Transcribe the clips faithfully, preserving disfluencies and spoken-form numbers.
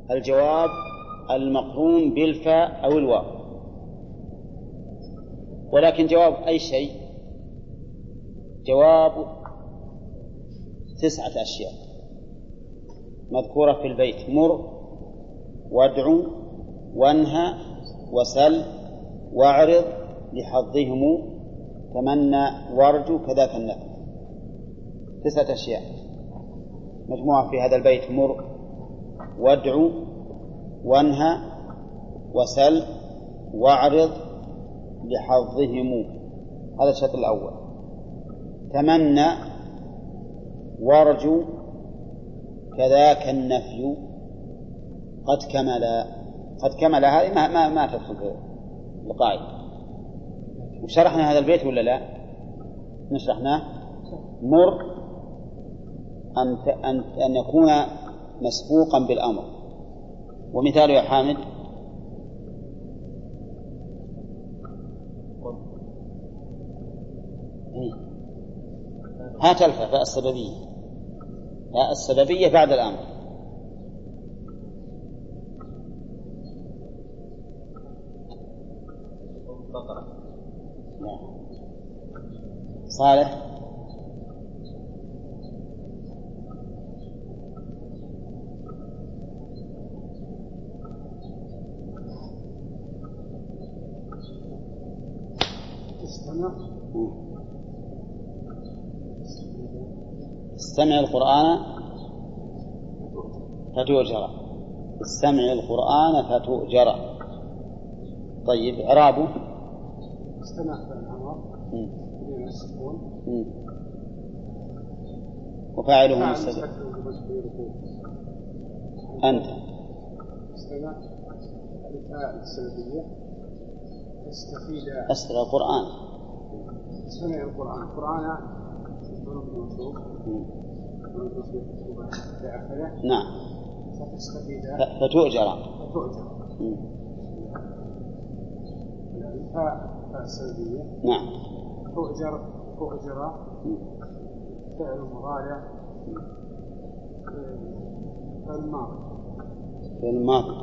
الجواب المقرون بالفاء أو الواو، ولكن جواب أي شيء جواب تسعة أشياء مذكورة في البيت: مر وادعو وانهى وسل واعرض لحظهم تمنى وارجو كذاك النفي. تسعة أشياء مجموعة في هذا البيت: مر وادعو وانهى وسل واعرض لحظهم، هذا الشرط الأول. تمنى وارجو كذاك النفي قد كمل. قد كمل هذه ما, ما, ما تدخل في القاعدة. وشرحنا هذا البيت ولا لا؟ نشرحناه. مر أن, أن, أن يكون مسبوقا بالأمر. ومثال يا حامد: هات الفاء فاء السببية، فاء السببية بعد الأمر. صالح: استمع القرآن فتؤجر. استمع القرآن فتؤجر. طيب، إعرابه: استمع بالأمر بدون السكون وفاعله مستتر. أنت استمع الفاء السببية استفيد أستمع القرآن. استمع القرآن. القرآن نعم. فتستفيد فتؤجر. فتؤجر. الفاء السلبية. نعم. تؤجر. تؤجر فعل مضارع فعل ماضي. فعل ماضي.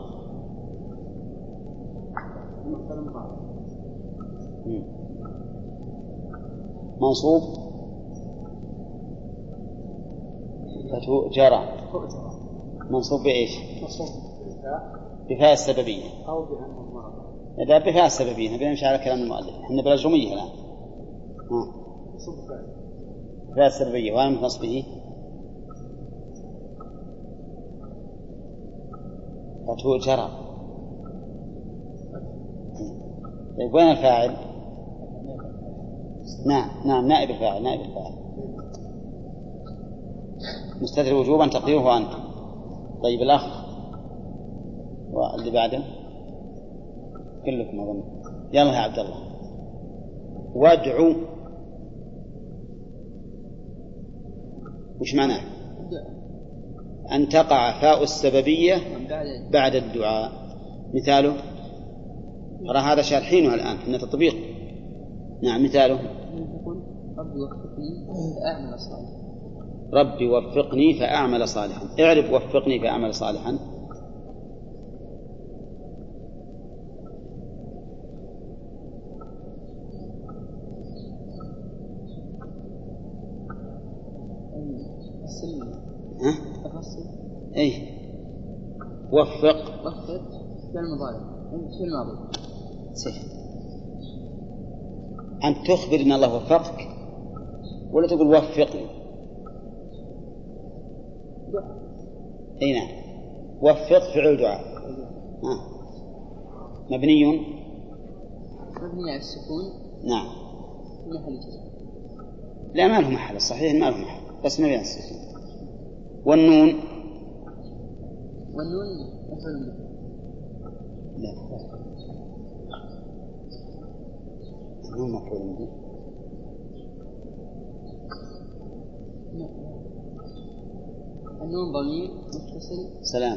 فعل مضارع منصوب فتؤجر. منصوب بإيش؟ منصوب بالفاء. بفاء السببية أو بها المضمرة. لا، بفاء السببية. نبي نمشي على كلام المؤلف، احنا بالأجرمية الآن. ها. بفاء السببية وعلامة نصبه فتؤجر. طيب، وين الفاعل؟ نعم نعم نائب الفاعل. نائب الفاعل مستتر وجوبا تقديره أنت. طيب، الأخ واللي بعده كلكم أظن. يلا يا عبد الله. وادعو وش معناه؟ أن تقع فاء السببية بعد الدعاء. مثاله: ترى هذا شارحينه الآن إن تطبيق. نعم، مثاله: ربي وفقني فأعمل صالحا. ربي وفقني فأعمل صالحا. اعرف وفقني فأعمل صالحا. ها؟ ايه وفق. وفق فعل مضارع فعل ماضي. صحيح. أن تخبر إن الله وفقك ولا تقول وفقني؟ أي نعم. وفق فعل دعاء. ها. مبني مبني على السكون. نعم. محل جزم. لا، ما له محل. الصحيح ما له محل، بس مبني على السكون. والنون والنون مفعول به. لا، النون مفعول به. النون ضمير متصل. سلام.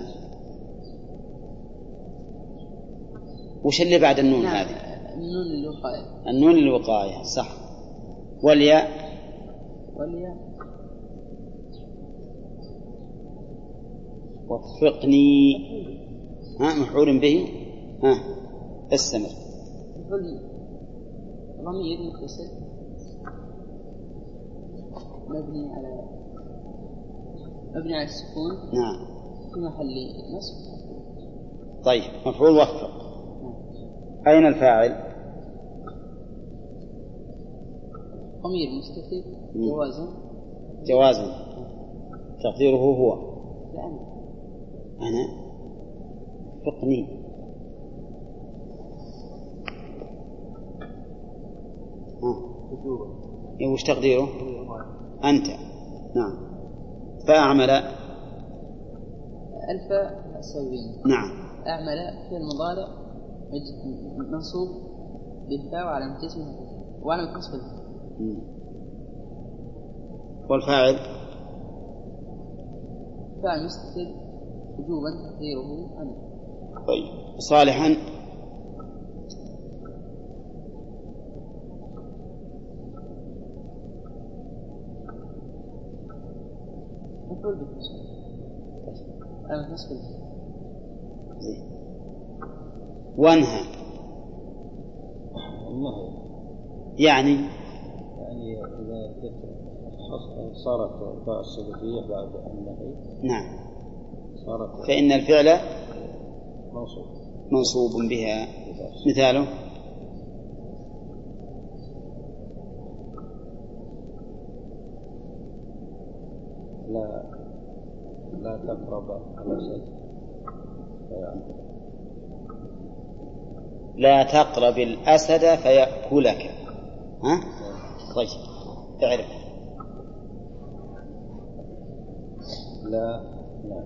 وش اللي بعد النون؟ نعم. هذه النون للوقاية. النون للوقاية، صح. والياء والياء وفقني. ها مفعول به. ها استمر. مفعول ضمير متصل مبني على مبني على السكون. نعم. في محل نصب. طيب مفعول وفق. أين الفاعل؟ ضمير مستتر جوازا. جوازا تقديره هو. لا أنا. أنا فقني. ها وش تقديره؟ أنت. نعم. فأعمل ألف أسوين. نعم. أعمل في المضارع منصوب بالفاء وعلى متسمه وعلى متصل. والفاعل فاعل مستتر وجوبا تقديره أنا. طيب صالحا مفعول به. أنا متصل. وانهى الله يعني يعني إذا صارت باء السببية بعد النهي. نعم. صارت فإن الفعل منصوب منصوب بها. مثاله لا لا تقرب الأسد لا تقرب الأسد فيأكلك. ها؟ طيب تعرف لا لا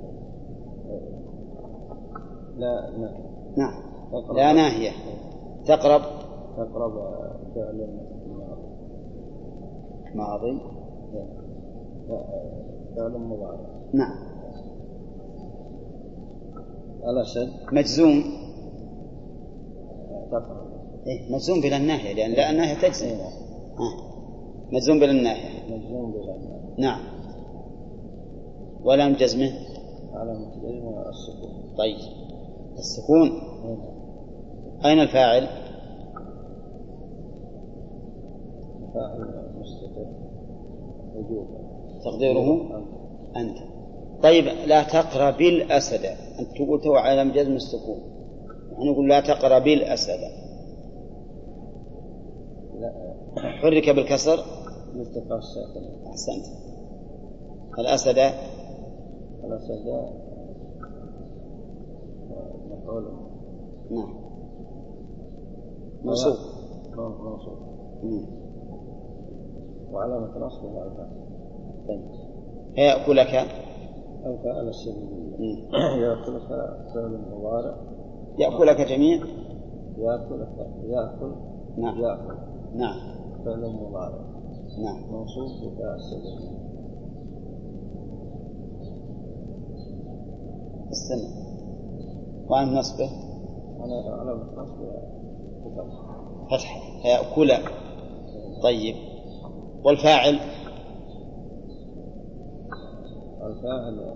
لا لا نعم. لا ناهية تقرب تقرب فعل ماضي فعل مضارع. نعم. الأسد مجزوم. تقرب إيه مجزوم بلا الناهية لأن لا الناهية تجزم. إيه. آه. مجزوم بلا الناهية. مجزوم بالله. نعم. ولم جزمه على متجزم السكون. طيب السكون. إيه. أين الفاعل؟ فاعل مستتر وجوبا تقديره أنت. طيب لا تقرب الأسد أنت تقول تو على جزم السكون يعني نقول لا تقرب الأسد. لا حرك بالكسر مستقى الساكن. أحسنت. الأسد الأسد مفعول. نعم منصوب. منصوب مم. وعلامة نصبه الفاء. طيب يأكلك الفاء السببية. يأكلك فعل مضارع. يأكلك جميع. يأكلك يأكل نعم. يأكل نعم. فعل مضارع. نعم. منصوب بفاء السببية. استنى. وعن نصبه أنا علامة نصبه فتح يأكل. طيب والفاعل الفاعل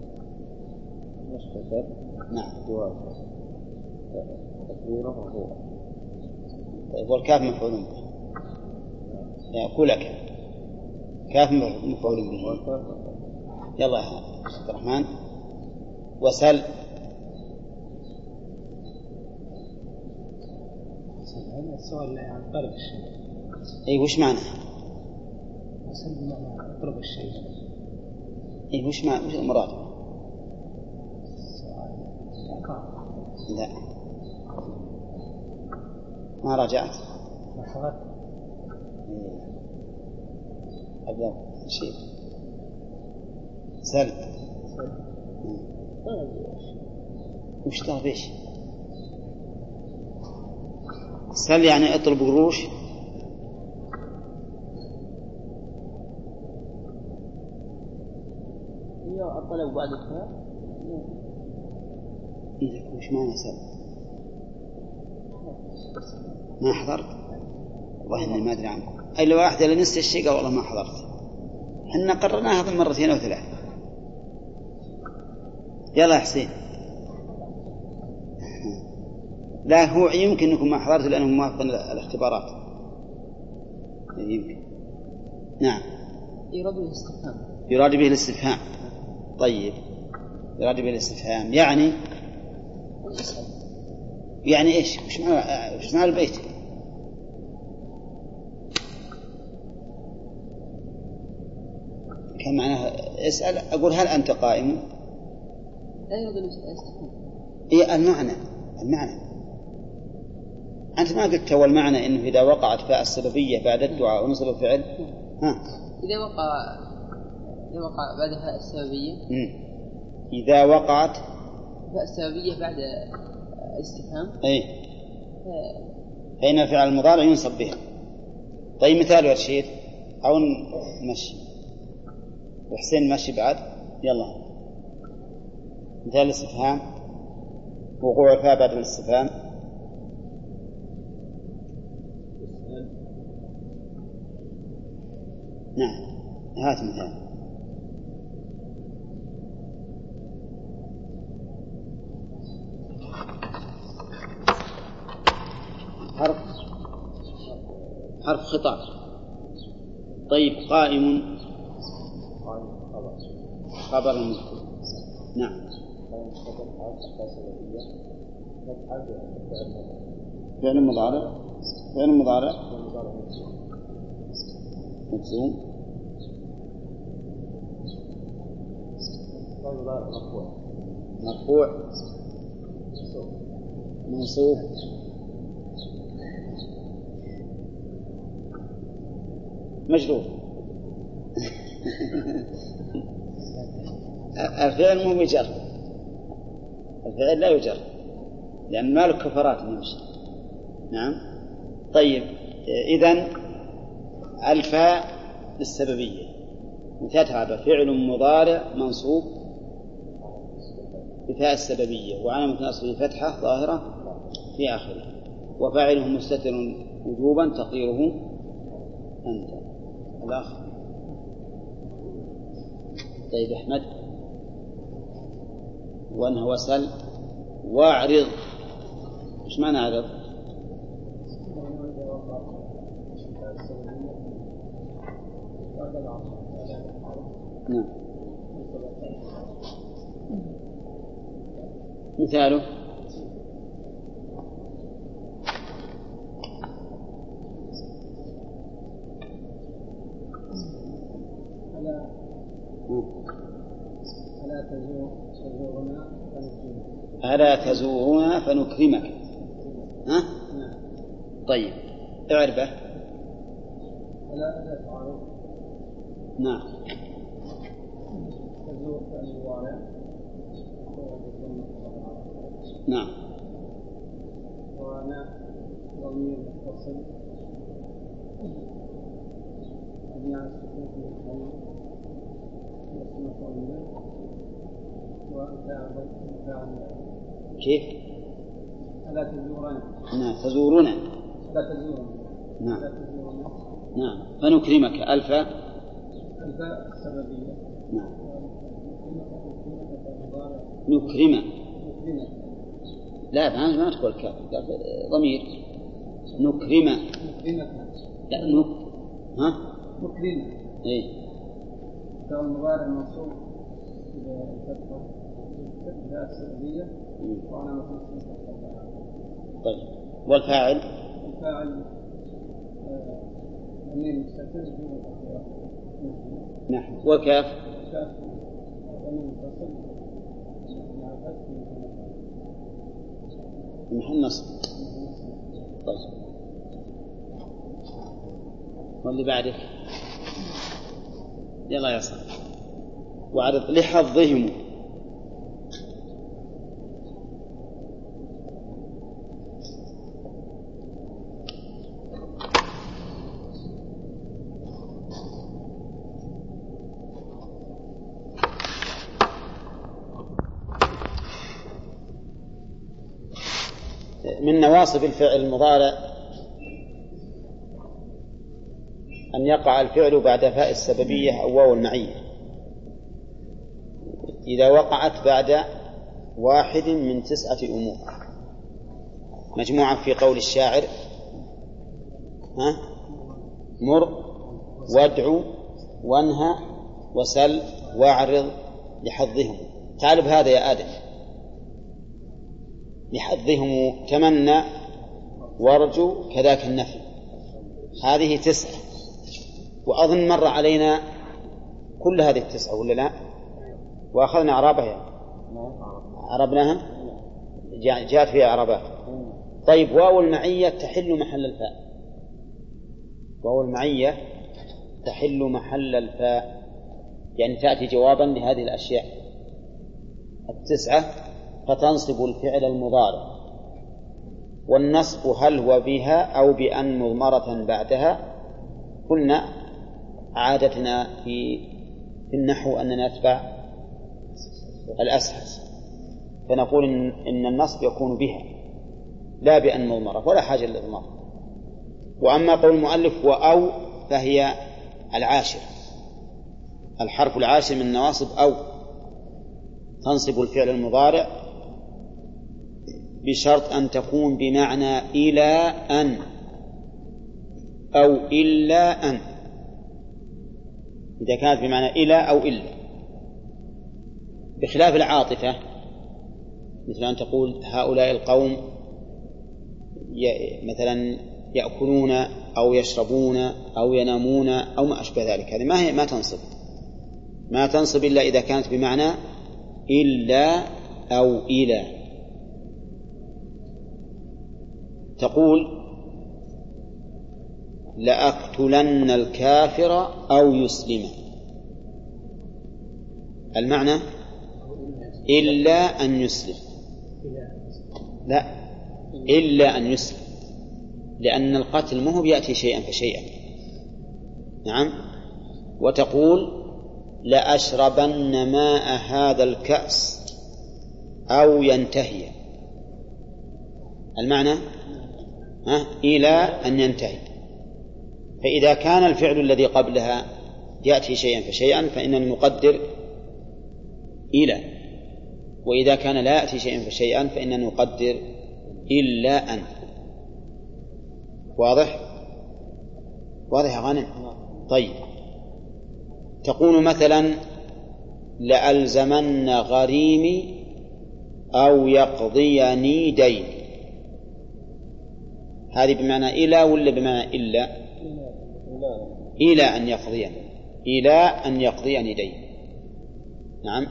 مستتر. نعم. جواز تقديره هو. طيب والكاف مفعول به. يأكلك كاف مفعول به. يلا يا عبد الرحمن. وسل هذا السؤال عن طلب الشيء. اي وش معنى؟ وسل بمعنى اطلب الشيء. اي وش معنى وش المراد؟ لا ما رجعت. ما حضرت. أبدأ شيء سل وش طلب ايش؟ سل يعني اطلب قروش. هي الطلب بعد الفاء. إذا وش معنى سل؟ ما حضرت والله إني ما أدري عنكم. أي لو واحد اللي نسي الشيء قال والله ما حضرت. حنا قررناها هذه مرتين أو ثلاث. يلا يا حسين. لا هو يمكن أنكم ما حضرتوا لأنهم موافقين الاختبارات يمكن. نعم. يراد به الاستفهام. يراد به الاستفهام. طيب يراد به الاستفهام يعني يعني إيش؟ وش معنى وش معنى البيت؟ كان معناه اسأل. أقول هل أنت قائم؟ لا يراد الاستفهام. إيه المعنى المعنى أنت ما قلت أول معنى إنه إذا وقعت فاء السببية بعد الدعاء ونصب الفعل. ها. إذا وقع إذا وقع بعد فاء السببية. مم. إذا وقعت فاء السببية بعد استفهام. إيه. فإن الفعل المضارع ينصب بها. طيب مثال يا رشيد أو نمشي وحسين مشي بعد. يلا مثال الاستفهام وقوع الفاء بعد الاستفهام. نعم هات مثال. حرف حرف خطاب. طيب قائم خبر المذكور. نعم. فعل مضارع فعل مضارع مجزوم مرفوع منصوب مجرور. الفعل مو بجر. الفعل لا يجر لأن ما له كفرات يمشي. نعم. طيب إذن الفاء للسببية وتتعب فعل مضارع منصوب بفاء السببية وعلامة نصبه فتحة ظاهرة في آخره وفاعله مستتر وجوبا تقديره أنت الآخر. طيب أحمد وأنه وسل واعرض. إيش معنى عرض؟ نعم. مثاله ألا تزورنا فنكرمك. ألا تزورنا فنكرمك. ها؟ طيب اعربه. ألا ألا تعرف. نعم. تزور فأزوارا. نعم. وأنا ضمير متصل مبني على السكون في محل اسم مفعول وفاعل فاعل. كيف؟ ألا تزورنا. نعم تزورنا. ألا تزورنا. نعم. ألا تزورنا. نعم. فنكرمك الفاء الفاء السببية. نعم. نكرم. لا ما ما تقول كاف ضمير. نكرم. لا نك ها نكرم. إيه. فعل مضارع منصوب بالفتحة الفاء السببية وأنا متصل بالفتحة. طيب والفاعل؟ الفاعل ضمير مستتر بدون تقدير. نعم. والكاف؟ كاف ضمير متصل مع الفتح محل نصب. طيب واللي بعدك يلا يا صاحبي. وعرض لحظهم. من نواصب الفعل المضارع أن يقع الفعل بعد فاء السببية أو واو المعية. إذا وقعت بعد واحد من تسعة أمور مجموعة في قول الشاعر: ها مر وادعو وانهى وسل واعرض لحظهم. تعال بهذا يا آدم: لحظهم تمنى وارجو كذاك النفي. هذه تسعة، وأظن مر علينا كل هذه التسعة ولا لا؟ وأخذنا أعرابها، عربناها، جاءت فيها أعرابات. طيب، واو المعية تحل محل الفاء. واو المعية تحل محل الفاء، يعني تأتي جوابا لهذه الأشياء التسعة، فتنصب الفعل المضارع. والنصب هل هو بها أو بأن مضمرة بعدها؟ قلنا عادتنا في في النحو أننا نتبع الأسهل، فنقول إن, إن النصب يكون بها لا بأن مضمرة، ولا حاجة للإضمار. وأما قول المؤلف وأو فهي العاشر، الحرف العاشر من النواصب أو، تنصب الفعل المضارع بشرط أن تكون بمعنى إلى أن أو إلا أن. إذا كانت بمعنى إلى أو إلا، بخلاف العاطفة، مثل أن تقول هؤلاء القوم مثلا يأكلون أو يشربون أو ينامون أو ما أشبه ذلك. هذه ما هي ما تنصب ما تنصب إلا إذا كانت بمعنى إلا أو إلى. تقول لأقتلن الكافر أو يسلم، المعنى إلا أن يسلم، لا إلا أن يسلم، لأن القتل مهو بيأتي شيئا فشيئا. نعم. وتقول لأشربن ماء هذا الكأس أو ينتهي، المعنى ها إلى أن ينتهي. فإذا كان الفعل الذي قبلها يأتي شيئا فشيئا فإننا نقدر إلى، وإذا كان لا يأتي شيئا فشيئا فإننا نقدر إلا أن. واضح؟ واضح يا غانم؟ طيب، تقول مثلا لألزمن غريمي أو يقضيني دين، هذه بمعنى إلى ولا بمعنى إلا؟ إلى أن يقضيني، إلى أن يقضيني دين. نعم.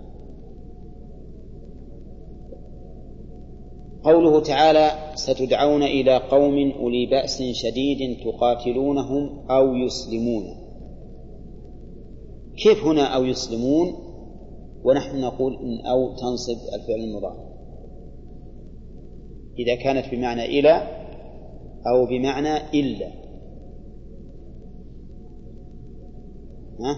قوله تعالى ستدعون إلى قوم أولي بأس شديد تقاتلونهم أو يسلمون، كيف هنا أو يسلمون ونحن نقول إن أو تنصب الفعل المضارع؟ إذا كانت بمعنى إلى أو بمعنى إلا. ها؟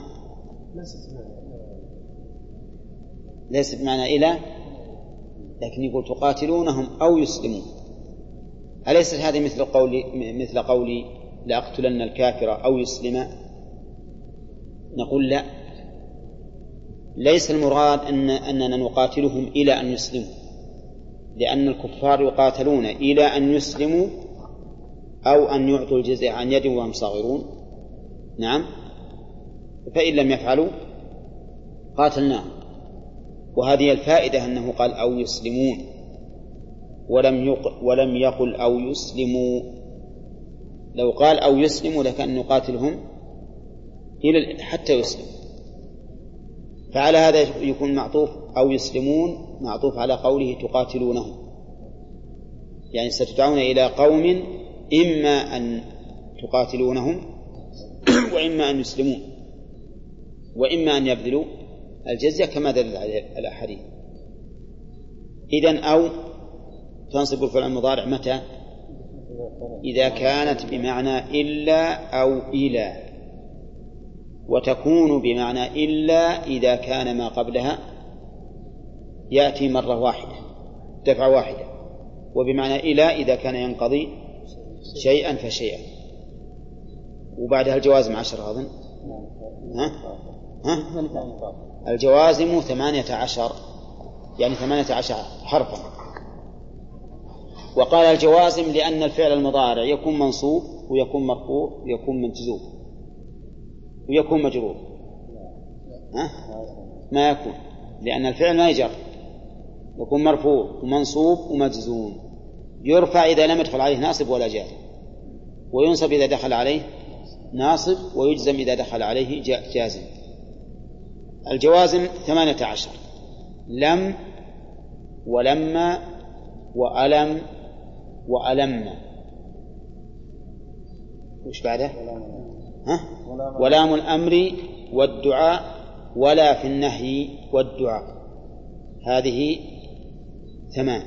ليس بمعنى إلى، لكن يقول تقاتلونهم أو يسلمون. أليست هذه مثل قولي مثل قولي لأقتلن الكافر أو يسلم؟ نقول لا، ليس المراد أن أننا نقاتلهم إلى أن يسلموا، لأن الكفار يقاتلون إلى أن يسلموا أو أن يعطوا الجزية عن يد وهم صاغرون. نعم. فإن لم يفعلوا قاتلناهم. وهذه الفائدة أنه قال أو يسلمون ولم يقل, ولم يقل أو يسلموا. لو قال أو يسلموا لكان نقاتلهم إلى حتى يسلموا. فعلى هذا يكون معطوف أو يسلمون معطوف على قوله تقاتلونهم، يعني ستدعون إلى قوم إما أن تقاتلونهم وإما أن يسلمون وإما أن يبذلوا الجزية كما دل عليه الأحاديث. إذن أو تنصب الفعل المضارع متى؟ إذا كانت بمعنى إلا أو إلى، وتكون بمعنى إلا إذا كان ما قبلها يأتي مرة واحدة دفعة واحدة، وبمعنى إلى إذا كان ينقضي شيئا فشيئا. وبعدها الجوازم عشر أظن. ها؟ ها؟ الجوازم ثمانية عشر. يعني ثمانية عشر حرفا. وقال الجوازم لأن الفعل المضارع يكون منصوب ويكون مرفوع ويكون مجزوم ويكون مجرور. ها؟ ما يكون، لأن الفعل ما يجر، يكون مرفوع ومنصوب ومجزوم، يرفع إذا لم يدخل عليه ناصب ولا جازم، وينصب إذا دخل عليه ناصب، ويجزم إذا دخل عليه جازم. الجوازم ثمانية عشر: لم ولما وألم وألم. وش بعده؟ ها؟ ولام الأمر والدعاء ولا في النهي والدعاء. هذه ثمان.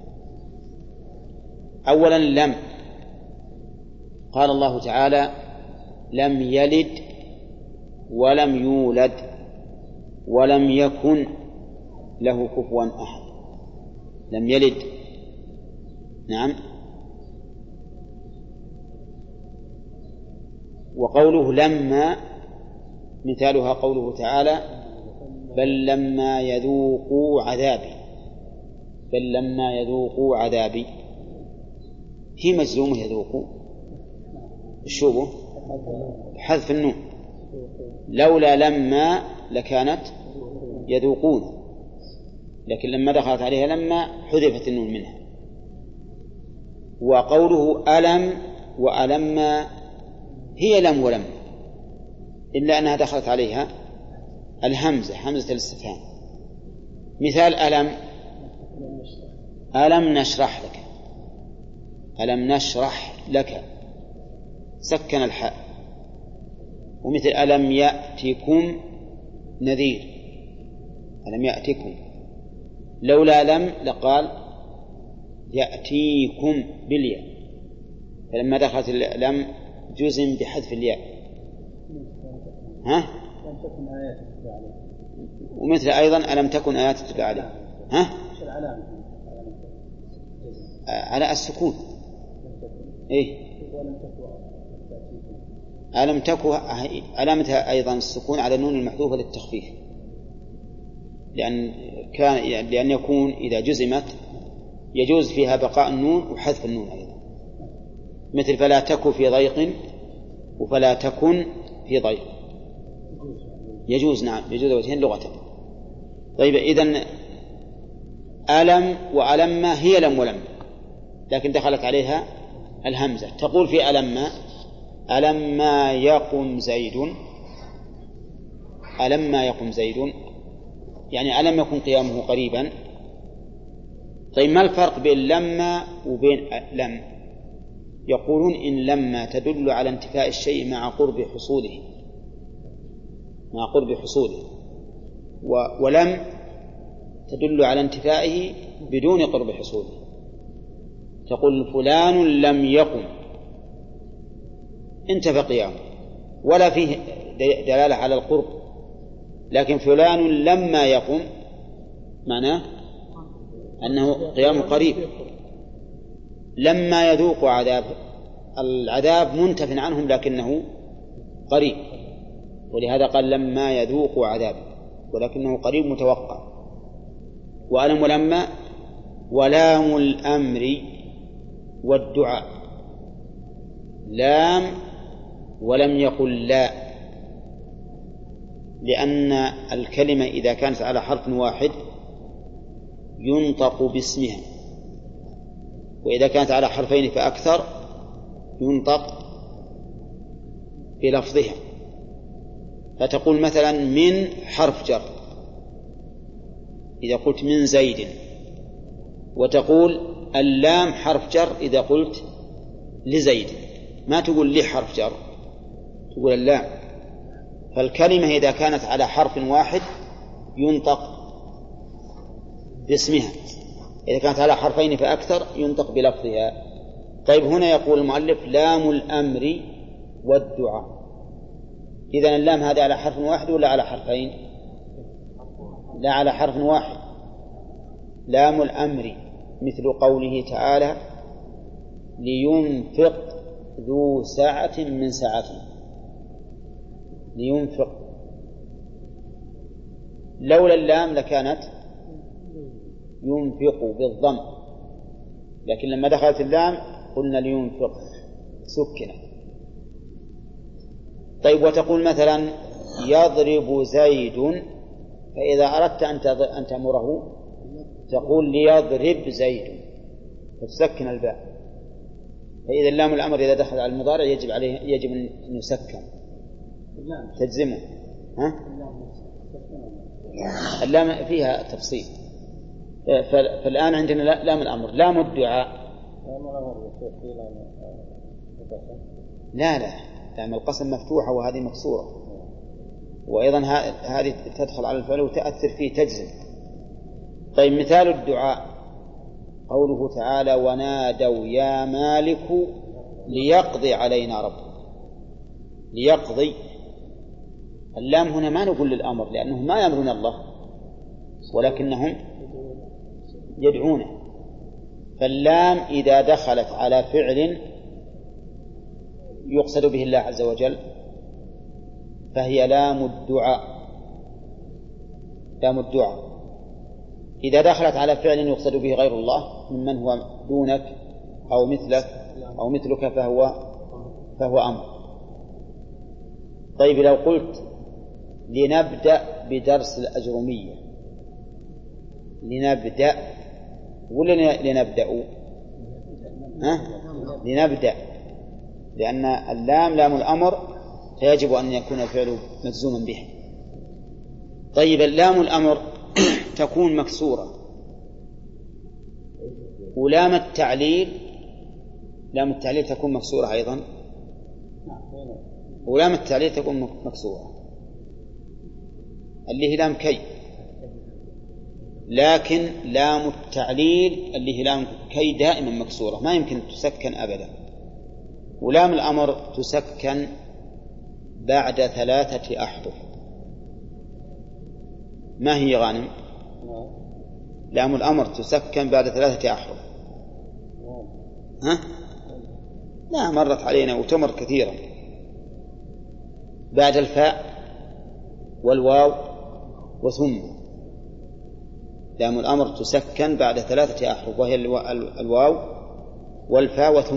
أولا لم، قال الله تعالى: لم يلد ولم يولد ولم يكن له كفوا أحد. لم يلد، نعم. وقوله لما مثالها قوله تعالى: بل لما يذوقوا عذابي. بل لما يذوقوا عذابي هي مجزومة يذوقوا، الشوبه حذف النون، لولا لما لكانت يذوقون، لكن لما دخلت عليها لما حذفت النون منها. وقوله ألم وألم هي لم ولم، إلا أنها دخلت عليها الهمزة، همزة الاستفهام. مثال ألم: ألم نشرح لك. ألم نشرح لك، سكن الحاء. ومثل ألم يأتكم نذير، ألم يأتكم، لولا لم لقال يأتيكم بالياء، فلما دخلت لم جزم بحذف الياء. ها؟ ومثل أيضا ألم تكن آيات تتلى عليه. ها؟ على السكون. إيه؟ ألم تكن علامتها أيضا السكون على النون المحذوفة للتخفيف، لأن كان لأن يكون إذا جزمت يجوز فيها بقاء النون وحذف النون أيضا، مثل فلا تكن في ضيق وفلا تكن في ضيق، يجوز. نعم، يجوز وجهين لغة. طيب، إذن ألم وألم هي لم ولم، لكن دخلت عليها الهمزة. تقول في ألم: ألم ما يقم زيد. ألم ما يقم زيد يعني ألم يكن قيامه قريبا. طيب، ما الفرق بين لما وبين لم؟ يقولون إن لما تدل على انتفاء الشيء مع قرب حصوله، مع قرب حصوله، ولم تدل على انتفائه بدون قرب حصوله. تقول فلان لم يقم، انتفى قيامه ولا فيه دلالة على القرب، لكن فلان لما يقم معناه أنه قيام قريب. لما يذوق عذاب، العذاب منتف عنهم لكنه قريب، ولهذا قال لما يذوق عذاب، ولكنه قريب متوقع. وألم ولما ولام الأمر والدعاء. لام ولم يقل لا، لأن الكلمة إذا كانت على حرف واحد ينطق باسمها، وإذا كانت على حرفين فأكثر ينطق بلفظها. فتقول مثلا من حرف جر إذا قلت من زيد، وتقول اللام حرف جر إذا قلت لزيد، ما تقول لي حرف جر، تقول اللام. فالكلمة إذا كانت على حرف واحد ينطق باسمها، إذا كانت على حرفين فأكثر ينطق بلفظها. طيب، هنا يقول المؤلف لام الأمر والدعاء. إذن اللام هذه على حرف واحد ولا على حرفين؟ لا، على حرف واحد. لام الأمر مثل قوله تعالى لينفق ذو سعة من سعته. لينفق، لولا اللام لكانت ينفق بالضم، لكن لما دخلت اللام قلنا لينفق سكنة. طيب وتقول مثلا يضرب زيد، فإذا أردت أن تأمره تقول ليضرب زيد فتسكن الباء. فإذا اللام الأمر إذا دخل على المضارع يجب عليه يجب أن يسكن تجزمه. ها؟ اللام فيها تفصيل. فالآن عندنا لام الأمر، لام الدعاء لا لا لام القسم مفتوحة وهذه مكسورة، وأيضا هذه تدخل على الفعل وتأثر فيه تجزم. طيب مثال الدعاء قوله تعالى ونادوا يا مالك ليقضي علينا ربك. ليقضي اللام هنا ما نقول للأمر لأنهم ما يأمرون الله ولكنهم يدعونه، فاللام إذا دخلت على فعل يقصد به الله عز وجل فهي لام الدعاء. لام الدعاء إذا دخلت على فعل يقصد به غير الله ممن هو دونك أو مثلك أو مثلك فهو فهو أمر. طيب لو قلت لنبدأ بدرس الأجرومية، لنبدأ ولا لنبدأ؟ ها؟ لنبدأ، لأن اللام لام الأمر فيجب أن يكون الفعل مجزوما به. طيب اللام الأمر تكون مكسورة، ولام التعليل لام التعليل تكون مكسورة أيضا، ولام التعليل تكون مكسورة اللي هي لام كي، لكن لام التعليل اللي هي لام كي دائما مكسورة ما يمكن تسكن أبدا. ولام الأمر تسكن بعد ثلاثة أحرف. ما هي غانم؟ لام الأمر تسكن بعد ثلاثة أحرف. ها؟ لا مرت علينا وتمر كثيرا. بعد الفاء والواو وثم. لام الأمر تسكن بعد ثلاثة أحرف وهي الواو والفاء وثم.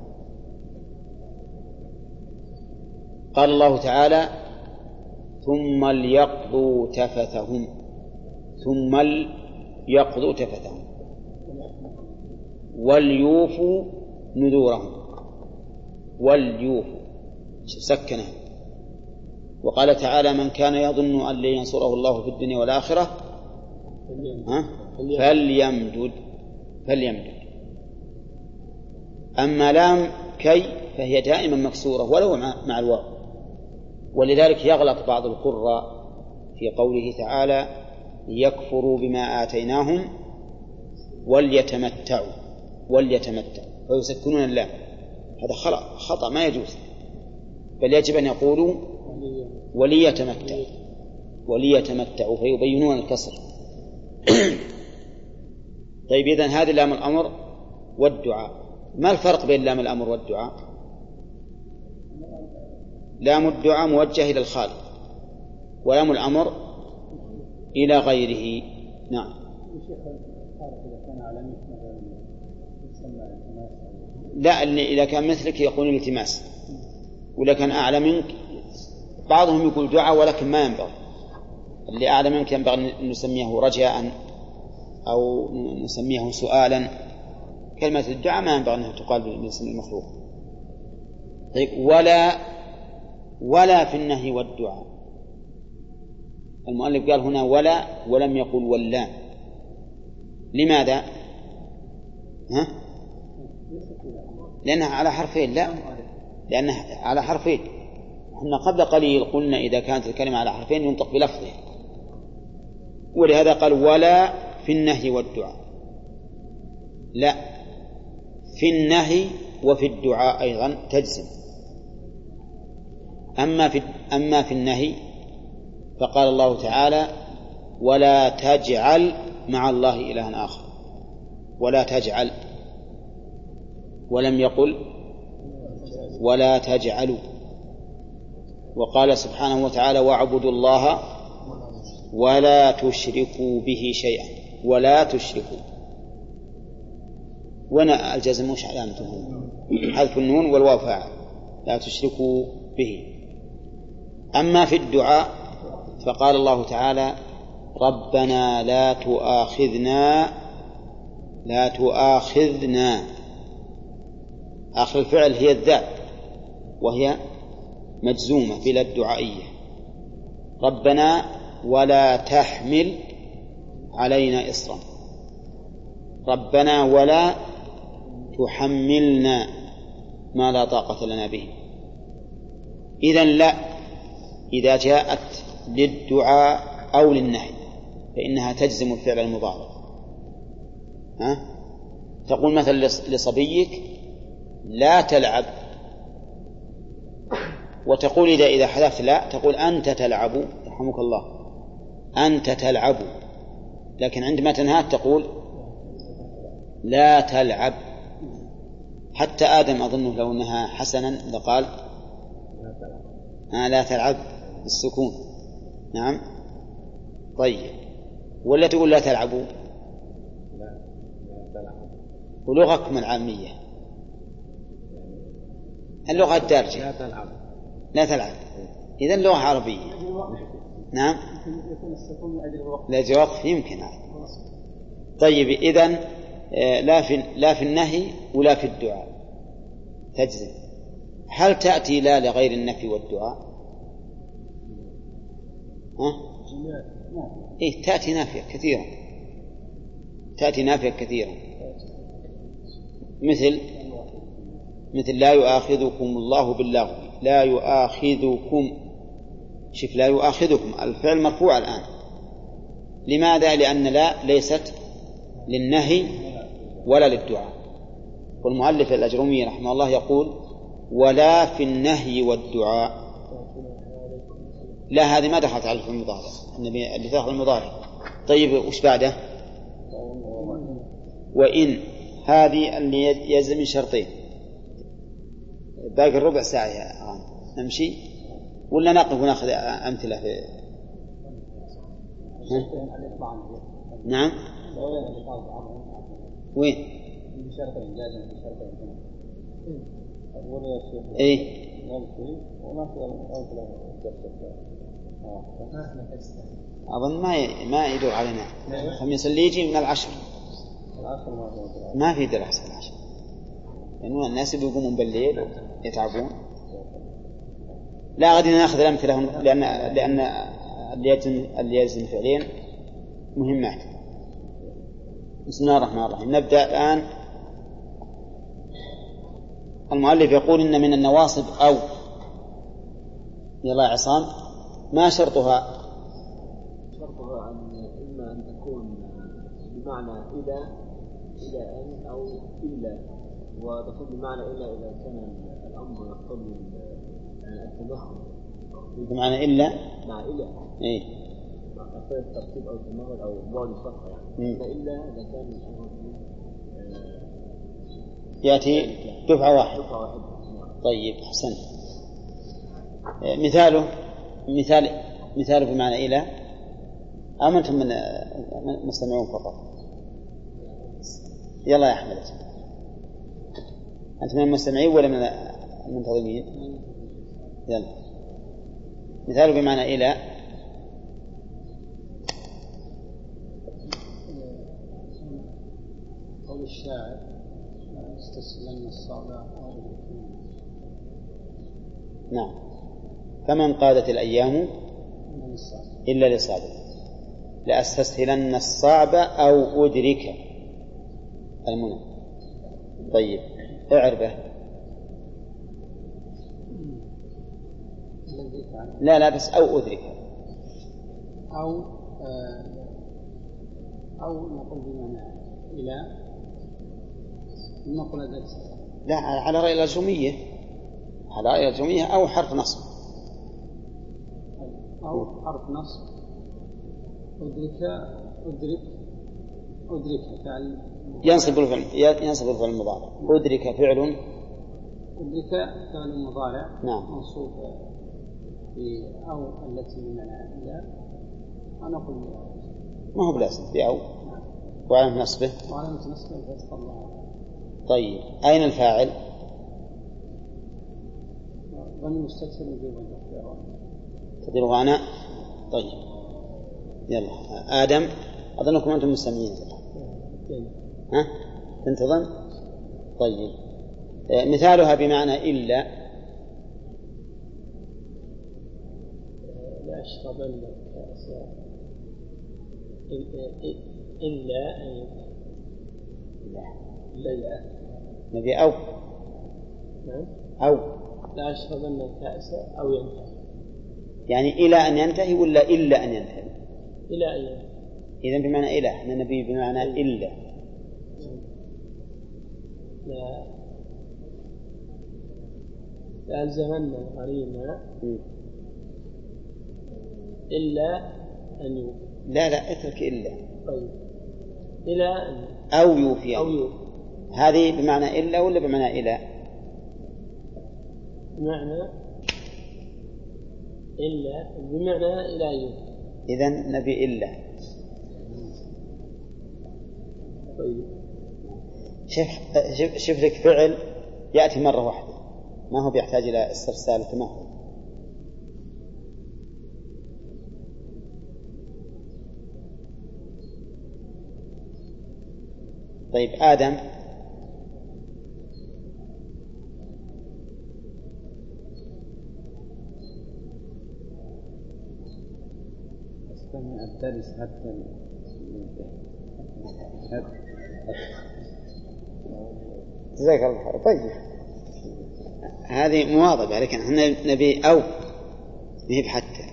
قال الله تعالى ثم ليقضوا تفثهم، ثم ليقضوا تفثهم وليوفوا نذورهم، وليوفوا سكنه. وقال تعالى من كان يظن أن لن ينصره الله في الدنيا والآخرة ها؟ فليمدد فليمدد. أما لام كي فهي دائما مكسورة ولو مع الواو، ولذلك يغلط بعض القراء في قوله تعالى ليكفروا بما آتيناهم وليتمتعوا وليتمتعوا فيسكنون اللام. هذا خطأ ما يجوز، بل يجب أن يقولوا وليتمتعوا وليتمتعوا فيبينون الكسر. طيب إذن هذه لام الأمر والدعاء. ما الفرق بين لام الأمر والدعاء؟ لام الدعاء موجه إلى الخالق، ولام الأمر إلى غيره. نعم. لا، إذا كان مثلك يقول الالتماس، وإذا كان أعلى منك بعضهم يقول دعاء ولكن ما ينبغي. اللي أعلى منك ينبغي أن نسميه رجاء أو نسميه سؤالا. كلمة الدعاء ما ينبغي أنها تقال باسم المخلوق. طيب ولا ولا في النهي والدعاء. المؤلف قال هنا ولا ولم يقل ولا. لماذا؟ ها؟ لأنها على حرفين. لا، لأنها على حرفين. احنا قبل قليل قلنا إذا كانت الكلمة على حرفين ينطق بلفظه، ولهذا قال ولا في النهي والدعاء. لا، في النهي وفي الدعاء أيضا تجزم. أما في أما في النهي فقال الله تعالى ولا تجعل مع الله إلها آخر، ولا تجعل، ولم يقل ولا تجعلوا. وقال سبحانه وتعالى واعبدوا الله ولا تشركوا به شيئا، ولا تشركوا. ونا الجزم مش علامته حذف النون والواو فاعل لا تشركوا به. أما في الدعاء فقال الله تعالى ربنا لا تؤاخذنا لا تؤاخذنا. آخر الفعل هي الذال وهي مجزومة بلا الدعائية. ربنا ولا تحمل علينا إصرا. ربنا ولا تحملنا ما لا طاقة لنا به. إذن لا إذا جاءت للدعاء أو للنهي فإنها تجزم الفعل المضارع. ها؟ تقول مثلا لصبيك لا تلعب، وتقول إذا إذا حذفت لا تقول أنت تلعب رحمك الله أنت تلعب، لكن عندما تنهى تقول لا تلعب. حتى آدم أظنه لو نهى حسنا لقال آه لا تلعب بالسكون. نعم. طيب ولا تقول لا تلعبوا؟ ولغتكم العامية اللغة الدارجة لا تلعب لا تلعب إذن لغة عربية. نعم لا وقف يمكن. طيب إذن لا في لا في النهي ولا في الدعاء تجزم. هل تأتي لا لغير النفي والدعاء؟ ها؟ إيه تأتي نافية كثيرا تأتي نافية كثيرا مثل مثل لا يؤاخذكم الله باللغو. لا يؤاخذكم شوف لا يؤاخذكم الفعل مرفوع الآن. لماذا؟ لأن لا ليست للنهي ولا للدعاء. والمؤلف الأجرمي رحمه الله يقول ولا في النهي والدعاء. لا هذه ما دخلت على المضارع النبي اللي دخل المضارع. طيب وش بعده؟ وإن هذه اللي يلزم من شرطين. باقي الربع ساعة يا أغاني نمشي ولا نقف ونأخذ أمثلة في نعم وين إيه أظن ما ما يدور علينا خميس اللي يجي من العشر ما في دراسة العشر لأنه الناس بيقومون بالليل يتعبون. لا غادي نأخذ الأمثلة لأن لأن اللي يلزم فعلين مهمات. بسم الله الرحمن الرحيم. نبدأ الآن. المؤلف يقول إن من النواصب أو يلا عصام ما شرطها؟ شرطها أن إما أن تكون بمعنى إلى إلى أن أو إلا، وتكون بمعنى إلا إذا كان الأمر يقتضي التمهل. بمعنى إلا مع إلا إيه أقل الترتيب أو التمهل أو بعد الشرط يعني. فإلا إذا كان الأمر يأتي دفعة واحدة. طيب حسن. مثاله مثال مثاله بمعنى إلى أم أنتم من مستمعون فقط؟ يلا يا أحمد أنت من المستمعين ولا من المنتظمين؟ يلا مثاله بمعنى إلى قول الشاعر استسلمنا الصعب. نعم. فمن قادت الأيام إلا لصابر لأستسهلن الصعب أو أدرك المنى. طيب اعربه. لا لا بس أو أدرك أو آه أو نقول بمعنى إلى نقول ذلك. لا على رأي الأجرمية على رأي الأجرمية أو حرف نصب أو حرف نصب. أدرك أدرك أدرك فعل ينصب الفعل ينصب الفعل المضارع. أدرك فعل أدرك فعل مضارع نعم منصوب في أو التي بمعنى إلى. أنا أقول ما هو بلازم في أو وعلامة نصبه وعلامة نصبه الفتح الله. طيب أين الفاعل؟ ضمير مستتر وجوبا تقديره تقديره أنا. طيب يلا آدم، أظنكم أنتم مسمين. ها تنتظم. طيب مثالها بمعنى إلا. لا أشربن كأس إلا أن لا نبي أو نعم أو لا أشربن الكأس أو ينتهي، يعني إلى أن ينتهي ولا إلا أن ينتهي؟ إلى أن ينتهي. إذن بمعنى إلى، إحنا نبي بمعنى إلا. لا لألزمن القرينة إلا أن يوفي. لا لا اترك إلا. طيب إلى أن أو يوفي. أو يوفي هذه بمعنى إلا ولا بمعنى إلى؟ بمعنى إلا بمعنى إلى أن يوفي. إذن نبي إلا. طيب شوف شوف لك فعل يأتي مرة واحدة ما هو بيحتاج إلى استرسال وتمهل. طيب آدم استمع الدرس حتى جزاك الله خير. طيب هذه مواظبة، لكن احنا نبي أو نهي حتى.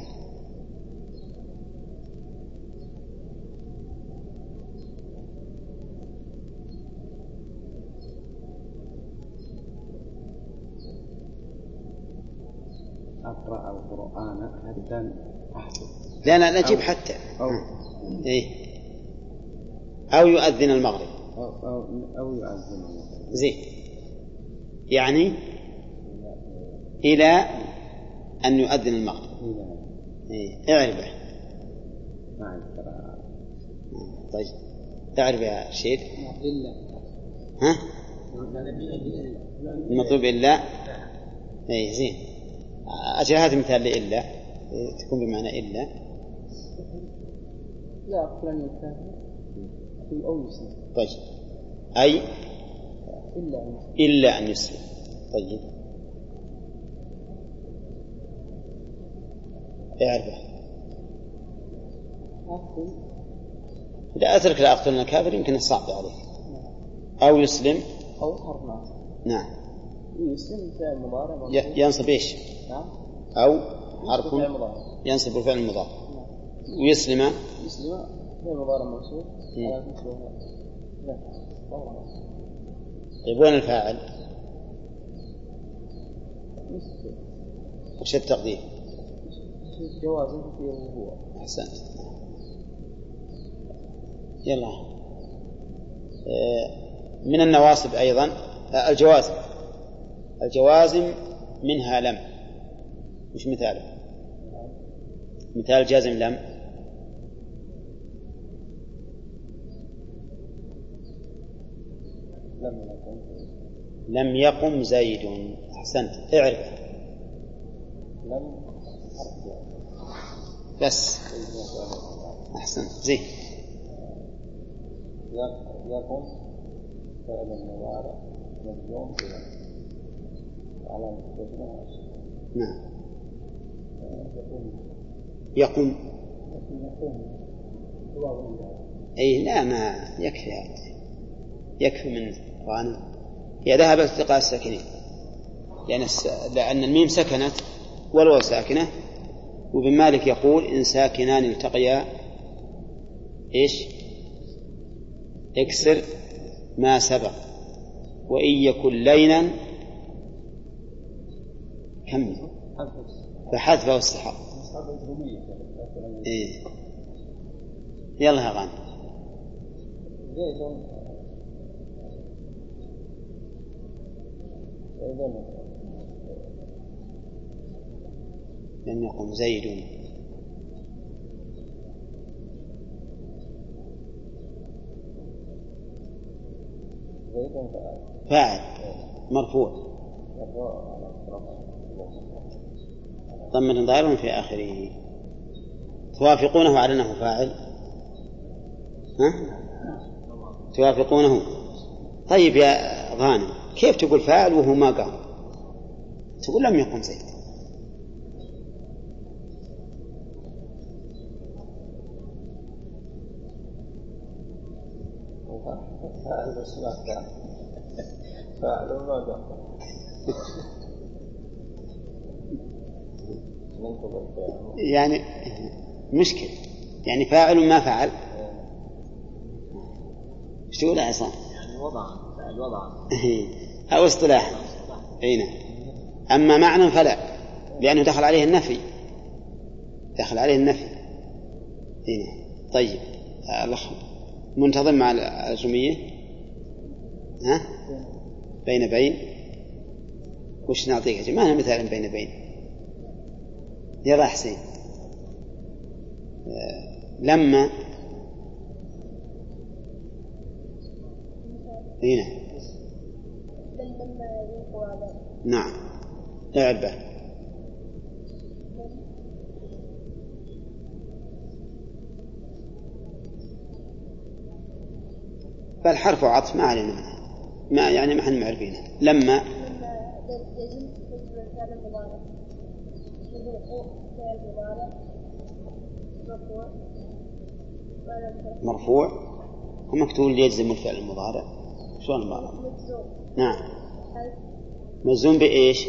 أقرأ القرآن حتى أحفظ. لا لا نجيب حتى أو إيه أو يؤذن المغرب أو أو, أو يؤذن زين، يعني إلى أن يؤذن المغرب. إيه اعرفه. طيب تعرف يا رشيد؟ ها المطلوب إلا. إيه زين. أجل هذا مثال لإلا تكون بمعنى إلا. لا أقول أن الكافر أو يسلم. طيب أي إلا أن إلا أن يسلم. طيب يعرفه. أقول إذا أترك لأقتلن الكافر يمكن الصعب عليك. أو يسلم أو حرف ناصب. نعم يسلم فعل مضارع ينصب إيش؟ نعم أو حرف ينصب الفعل المضارع. ويسلم يسلم فعل مضارع منصوب على مثله. لا طيب وين الفاعل؟ وش التقدير؟ جواز في الوضوء. أحسنت. يلا من النواصب أيضا الجوازم. الجوازم منها لم. مش مثاله؟ مثال جازم لم. لم يقم زيد. أحسنت اعرف. لم بس أحسنت زين. يقم فعل المضارع مجزوم على مستثنى. نعم يقوم. أي لا ما يكفي هذا، يكفي من غانم. هي ذهب التقاء الساكنين لأن, لأن الميم سكنت والواو ساكنة. وابن مالك يقول إن ساكنان التقيا إيش اكسر ما سبق وإن يكن لينا كمل فحذفه السحاب. إيه. يلا يا غانم. لم يقم زيد. زيد فاعل. فاعل مرفوع مرفوع على ضمة ظاهرة في آخره. توافقونه على أنه فاعل؟ ها؟ توافقونه؟ طيب يا غانم، كيف تقول فاعل وهو ما قام؟ تقول لم يقم زيد. فاعل بس ما كان فاعل وما قام. يعني مشكلة، يعني فاعل ما فعل. ايش تقول يا عصام؟ يعني وضعا، فعل وضعا أو اصطلاحا. أين؟ أما معنى فلا، لأنه دخل عليه النفي، دخل عليه النفي. أين؟ طيب الأخ منتظم مع الأجرمية. ها؟ بين بين. وش نعطيك؟ ما هي مثال بين بين؟ يلا حسين. لما هنا نعم اعربه. فالحرف عطف ما علينا منها، ما يعني ما احنا معرفينه. لما مرفوع ومكتوب يجزم الفعل المضارع. شلون المضارع؟ نعم مجزوم بإيش؟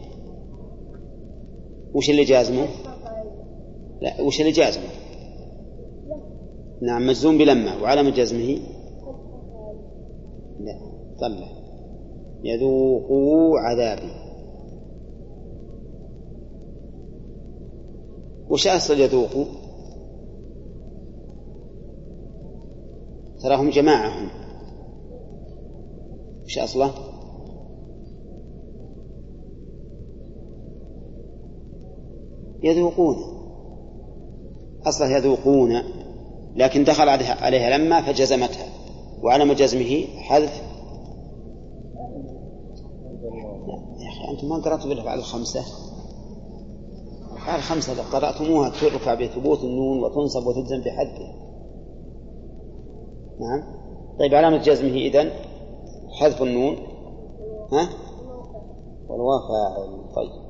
وش اللي جازمه؟ لا وش اللي جازمه؟ نعم مجزوم بلما، وعلامة جزمه لا طلع يذوقوا عذابي. وش أصل يذوقوا؟ تراهم جماعهم. وش أصله؟ يذوقون، أصله يذوقون، لكن دخل عليها لما فجزمتها، وعلى جزمه حذف. يا أخي أنتم ما قرأتوا بالأفعال الخمسة؟ الأفعال الخمسة إذا قرأتموها ترفع بثبوت النون وتنصب وتجزم بحذفها. نعم طيب علامة جزمه إذن حذف النون ها والواو فاعل. طيب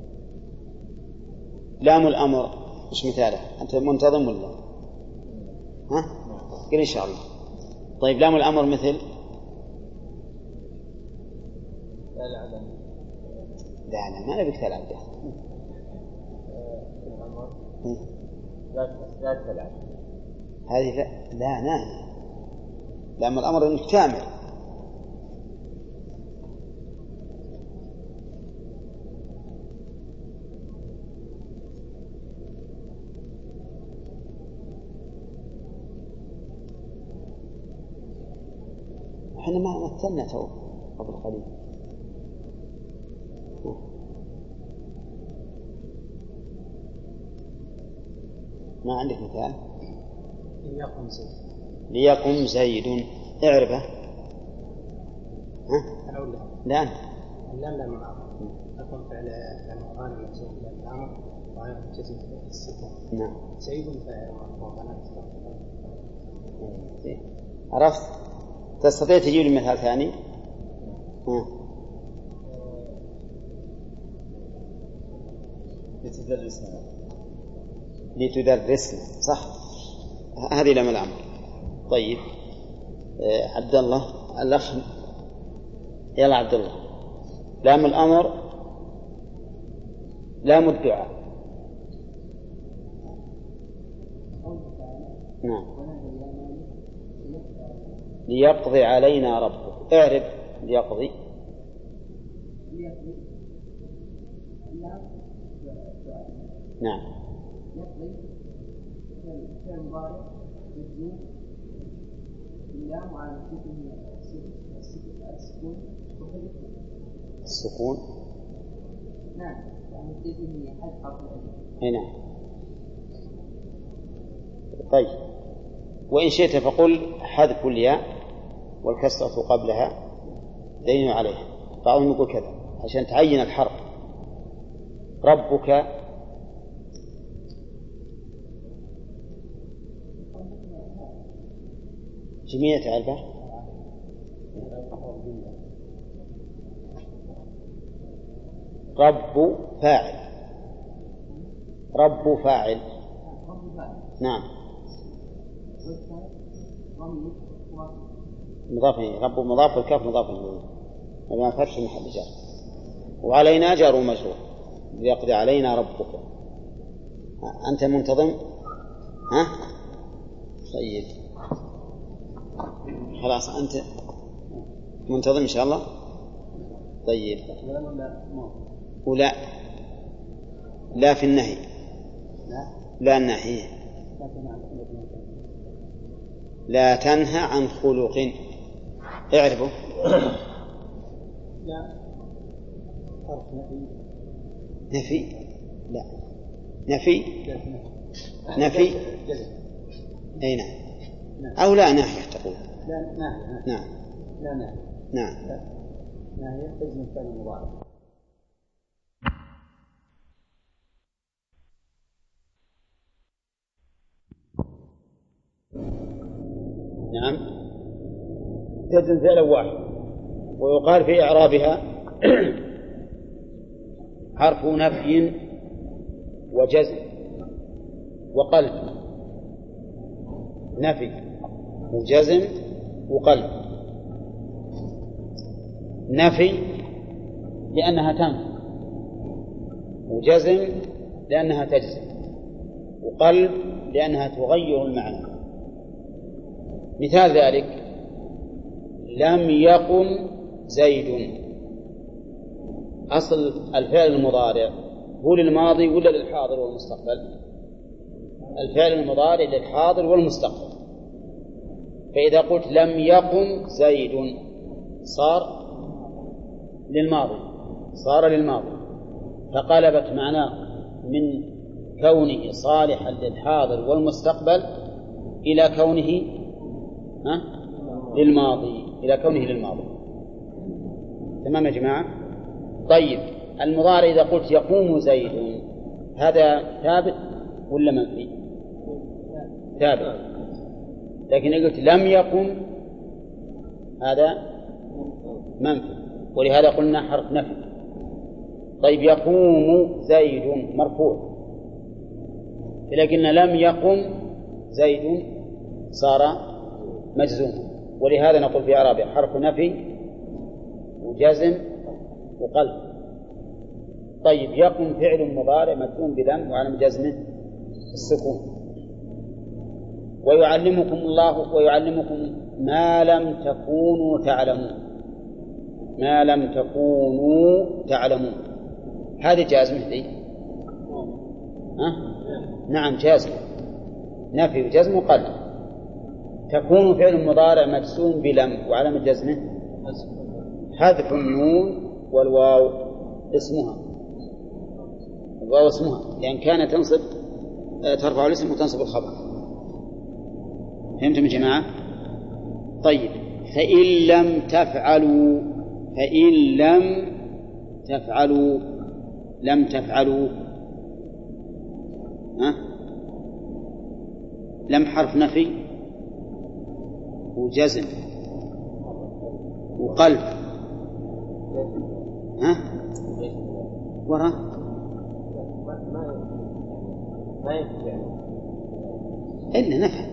لام الأمر مش مثاله؟ أنت منتظم ولا ها؟ قل إن شاء الله. طيب لام الأمر مثل لا لا ما نبيك تلعب به. لا تلعب هذه لا لا ناهي. لام الأمر إنك تعمل. احنا ما مثلنا تو قبل قليل. ما عندك مثال؟ ليقم زيد. ليقم زيد اعرفه. ها؟ أنا ولا لا أنت. لا لا ما أكون فعل المقام المجزوم بالأمر وعلى جزم السكون. نعم زيد فاعل مرفوع أنا عرفت؟ تستطيع تجيب لي مثال ثاني؟ ها. لتدرسنا لتدرسنا صح، هذه لام الأمر. طيب آه عبد الله الأخ يلا عبد الله لام الأمر لام الدعاء. نعم ليقضي علينا ربه اعرف ليقضي. نعم يقضي فعل مضارع مجزوم باللام وعلى السكون السكون. نعم يعني تجزم حذف حرف العلة. نعم طيب وإن شئت فقل حذف الياء والكسرة قبلها دين عليه. بعضهم يقول كذا عشان تعين الحرف. ربك جميع تعرفه. رب فاعل. رب فاعل. نعم. مضاف إليه. رب مضاف والكاف مضاف إليه وما فرش محل جار. وعلينا جار ومجرور ليقضي علينا ربك. أنت منتظم؟ ها؟ طيب خلاص أنت منتظم إن شاء الله. طيب ولا لا في النهي. لا النهي. لا تنهى عن خلق. اعرفوا. لا نفي. لا نفي. نفي. أي نعم. أو لا ناهية تقول. لا ناهية. نعم. لا ناهية. نعم. ناهية تجزم فعل المضارع. نعم تجزم فعلا واحد. ويقال في إعرابها حرف نفي وجزم وقلب. نفي وجزم وقلب. نفي لأنها تنفي، وجزم لأنها تجزم، وقلب لأنها تغير المعنى. مثال ذلك لم يقم زيد. أصل الفعل المضارع هو للماضي ولا للحاضر والمستقبل؟ الفعل المضارع للحاضر والمستقبل. فإذا قلت لم يقم زيد صار للماضي، صار للماضي، فقلبت معناه من كونه صالحا للحاضر والمستقبل إلى كونه ها؟ للماضي، إلى كونه للماضي. تمام يا جماعة؟ طيب المضارع إذا قلت يقوم زيد هذا ثابت ولا منفي؟ ثابت. لكن إذا قلت لم يقم هذا منفي، ولهذا قلنا حرف نفي. طيب يقوم زيد مرفوع، إذا قلنا لم يقم زيد صار مجزوم، ولهذا نقول في إعرابه حرف نفي وجزم وقلب. طيب يقم فعل مضارع مجزوم بلم وعلم جزمه السكون. ويعلمكم الله ويعلمكم ما لم تكونوا تعلمون. ما لم تكونوا تعلمون هذه جازمة دي؟ ها؟ نعم جازمة. نفي وجزم وقلب. تكون فعل مضارع مجزوم بلم وعلم جزمه حذف النون والواو اسمها. الواو اسمها لأن كان تنصب ترفع الاسم وتنصب الخبر. فهمتم يا جماعة؟ طيب فإن لم تفعلوا، فإن لم تفعلوا، لم تفعلوا ها؟ لم حرف نفي وجزم وقلب ها؟ وراء ما ينفع إلا نفع.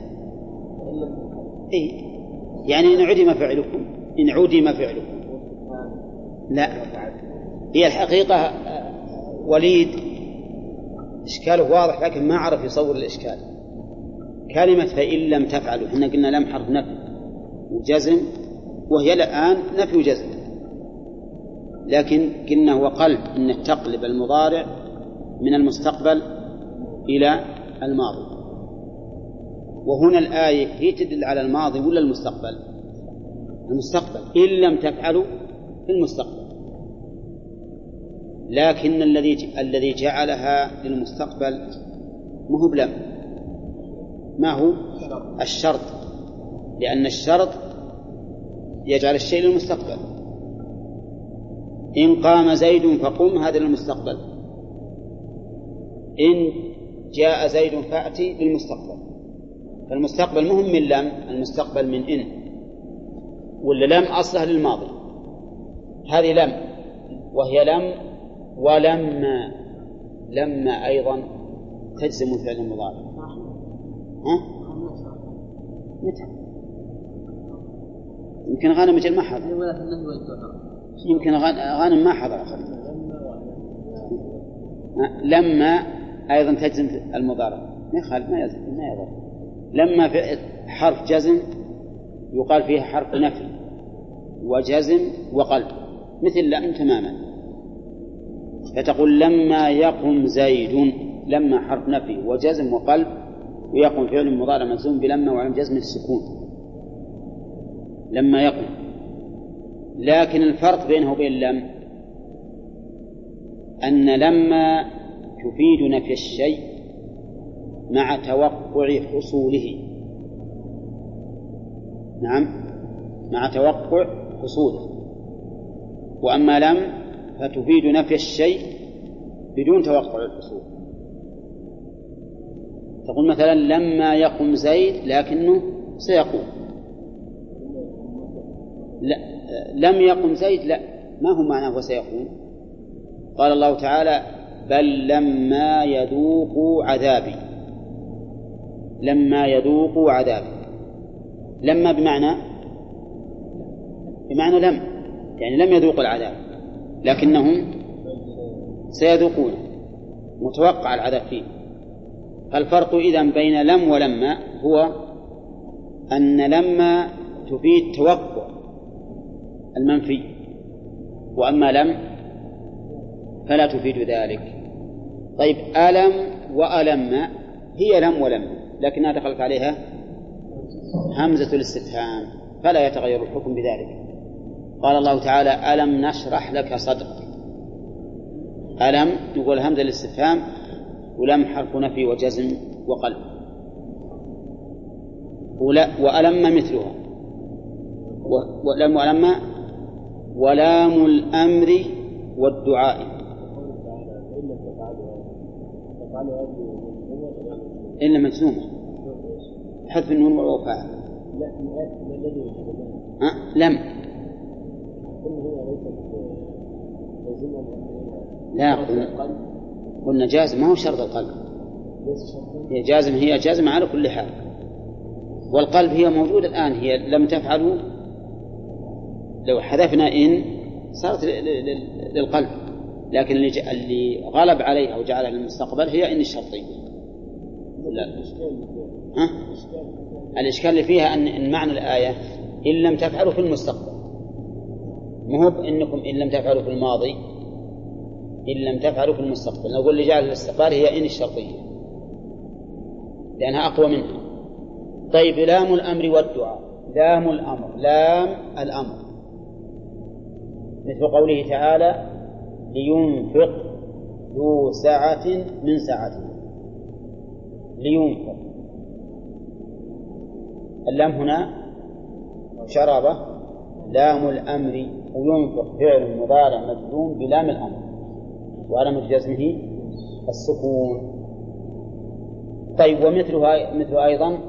إيه يعني إن عدم فعلكم، إن عدم فعلكم. لا هي الحقيقة وليد إشكاله واضح لكن ما عرف يصور الإشكال. كلمة فإن لم تفعلوا إحنا قلنا لم حرف نفي وجزم، وهي الآن نفي وجزم، لكن قلنا هو قلب إن تقلب المضارع من المستقبل إلى الماضي. وهنا الآية هي تدل على الماضي ولا المستقبل؟ المستقبل. إن لم تفعلوا في المستقبل، لكن الذي الذي جعلها للمستقبل ما هو بلم، ما هو الشرط، لأن الشرط يجعل الشيء للمستقبل إن قام زيد فقم، هذا للمستقبل. إن جاء زيد فأتي للمستقبل. فالمستقبل مهم من لم، المستقبل من إن، ولا لم أصلها للماضي. هذه لم، وهي لم ولما. لما أيضا تجزم الفعل المضارع. ها؟ متى؟ يمكن غانم مجل ما حضر، يمكن غانم ما حضر. لما أيضا تجزم المضارع، ما يخالف، ما يزل ما يضر. لما في حرف جزم يقال فيها حرف نفي وجزم وقلب، مثل لم تماما. فتقول لما يقم زيد، لما حرف نفي وجزم وقلب، ويقم فعل مضارع مجزوم بلما وعلم جزم السكون لما يقم. لكن الفرق بينه وبين لم أن لما تفيد نفي الشيء مع توقع حصوله. نعم، مع توقع حصوله. وأما لم فتفيد نفي الشيء بدون توقع الحصول. تقول مثلا لما يقم زيد، لكنه سيقوم. لا، لم يقم زيد، لا، ما هو معناه هو سيقوم. قال الله تعالى بل لما يذوقوا عذابي. لما يذوقوا عذابي، لما بمعنى بمعنى لم، يعني لم يذوقوا العذاب لكنهم سيذوقون، متوقع العذاب فيه. الفرق إذن بين لم ولما هو أن لما تفيد توقع المنفي، وأما لم فلا تفيد ذلك. طيب ألم وألم هي لم ولم، لكنها دخلت عليها همزة الاستفهام فلا يتغير الحكم بذلك. قال الله تعالى ألم نشرح لك صدرك. ألم يقول همزة الاستفهام، ولم حرف نفي وجزم وقلب. وألم مثلها، ولم وألم ولام الأمر والدعاء. إلا مجزومة حذف النون والوفاء. أه؟ لم لا قلنا, قلنا جازم، ما هو شرط القلب. هي جازم، هي جازم على كل حال. والقلب هي موجودة الآن، هي لم تفعلوا. لو حذفنا إن صارت للقلب، لكن اللي غلب عليها وجعلها للمستقبل هي إن الشرطية. لا. ها؟ الإشكال اللي فيها أن معنى الآية إن لم تفعلوا في المستقبل، مو بأنكم إن لم تفعلوا في الماضي، إن لم تفعلوا في المستقبل. نقول اللي جعل الاستقبال هي إن الشرطية لأنها أقوى منها. طيب لام الأمر والدعاء، لام الأمر، لام الأمر، مثل قوله تعالى لينفق ذو سعة من سعته. لينفق، اللام هنا شرابة، لام الأمر، وينفق فعل مضارع مجزوم بلام الأمر وعلامة جزمه السكون. طيب ومثلها مثل أيضا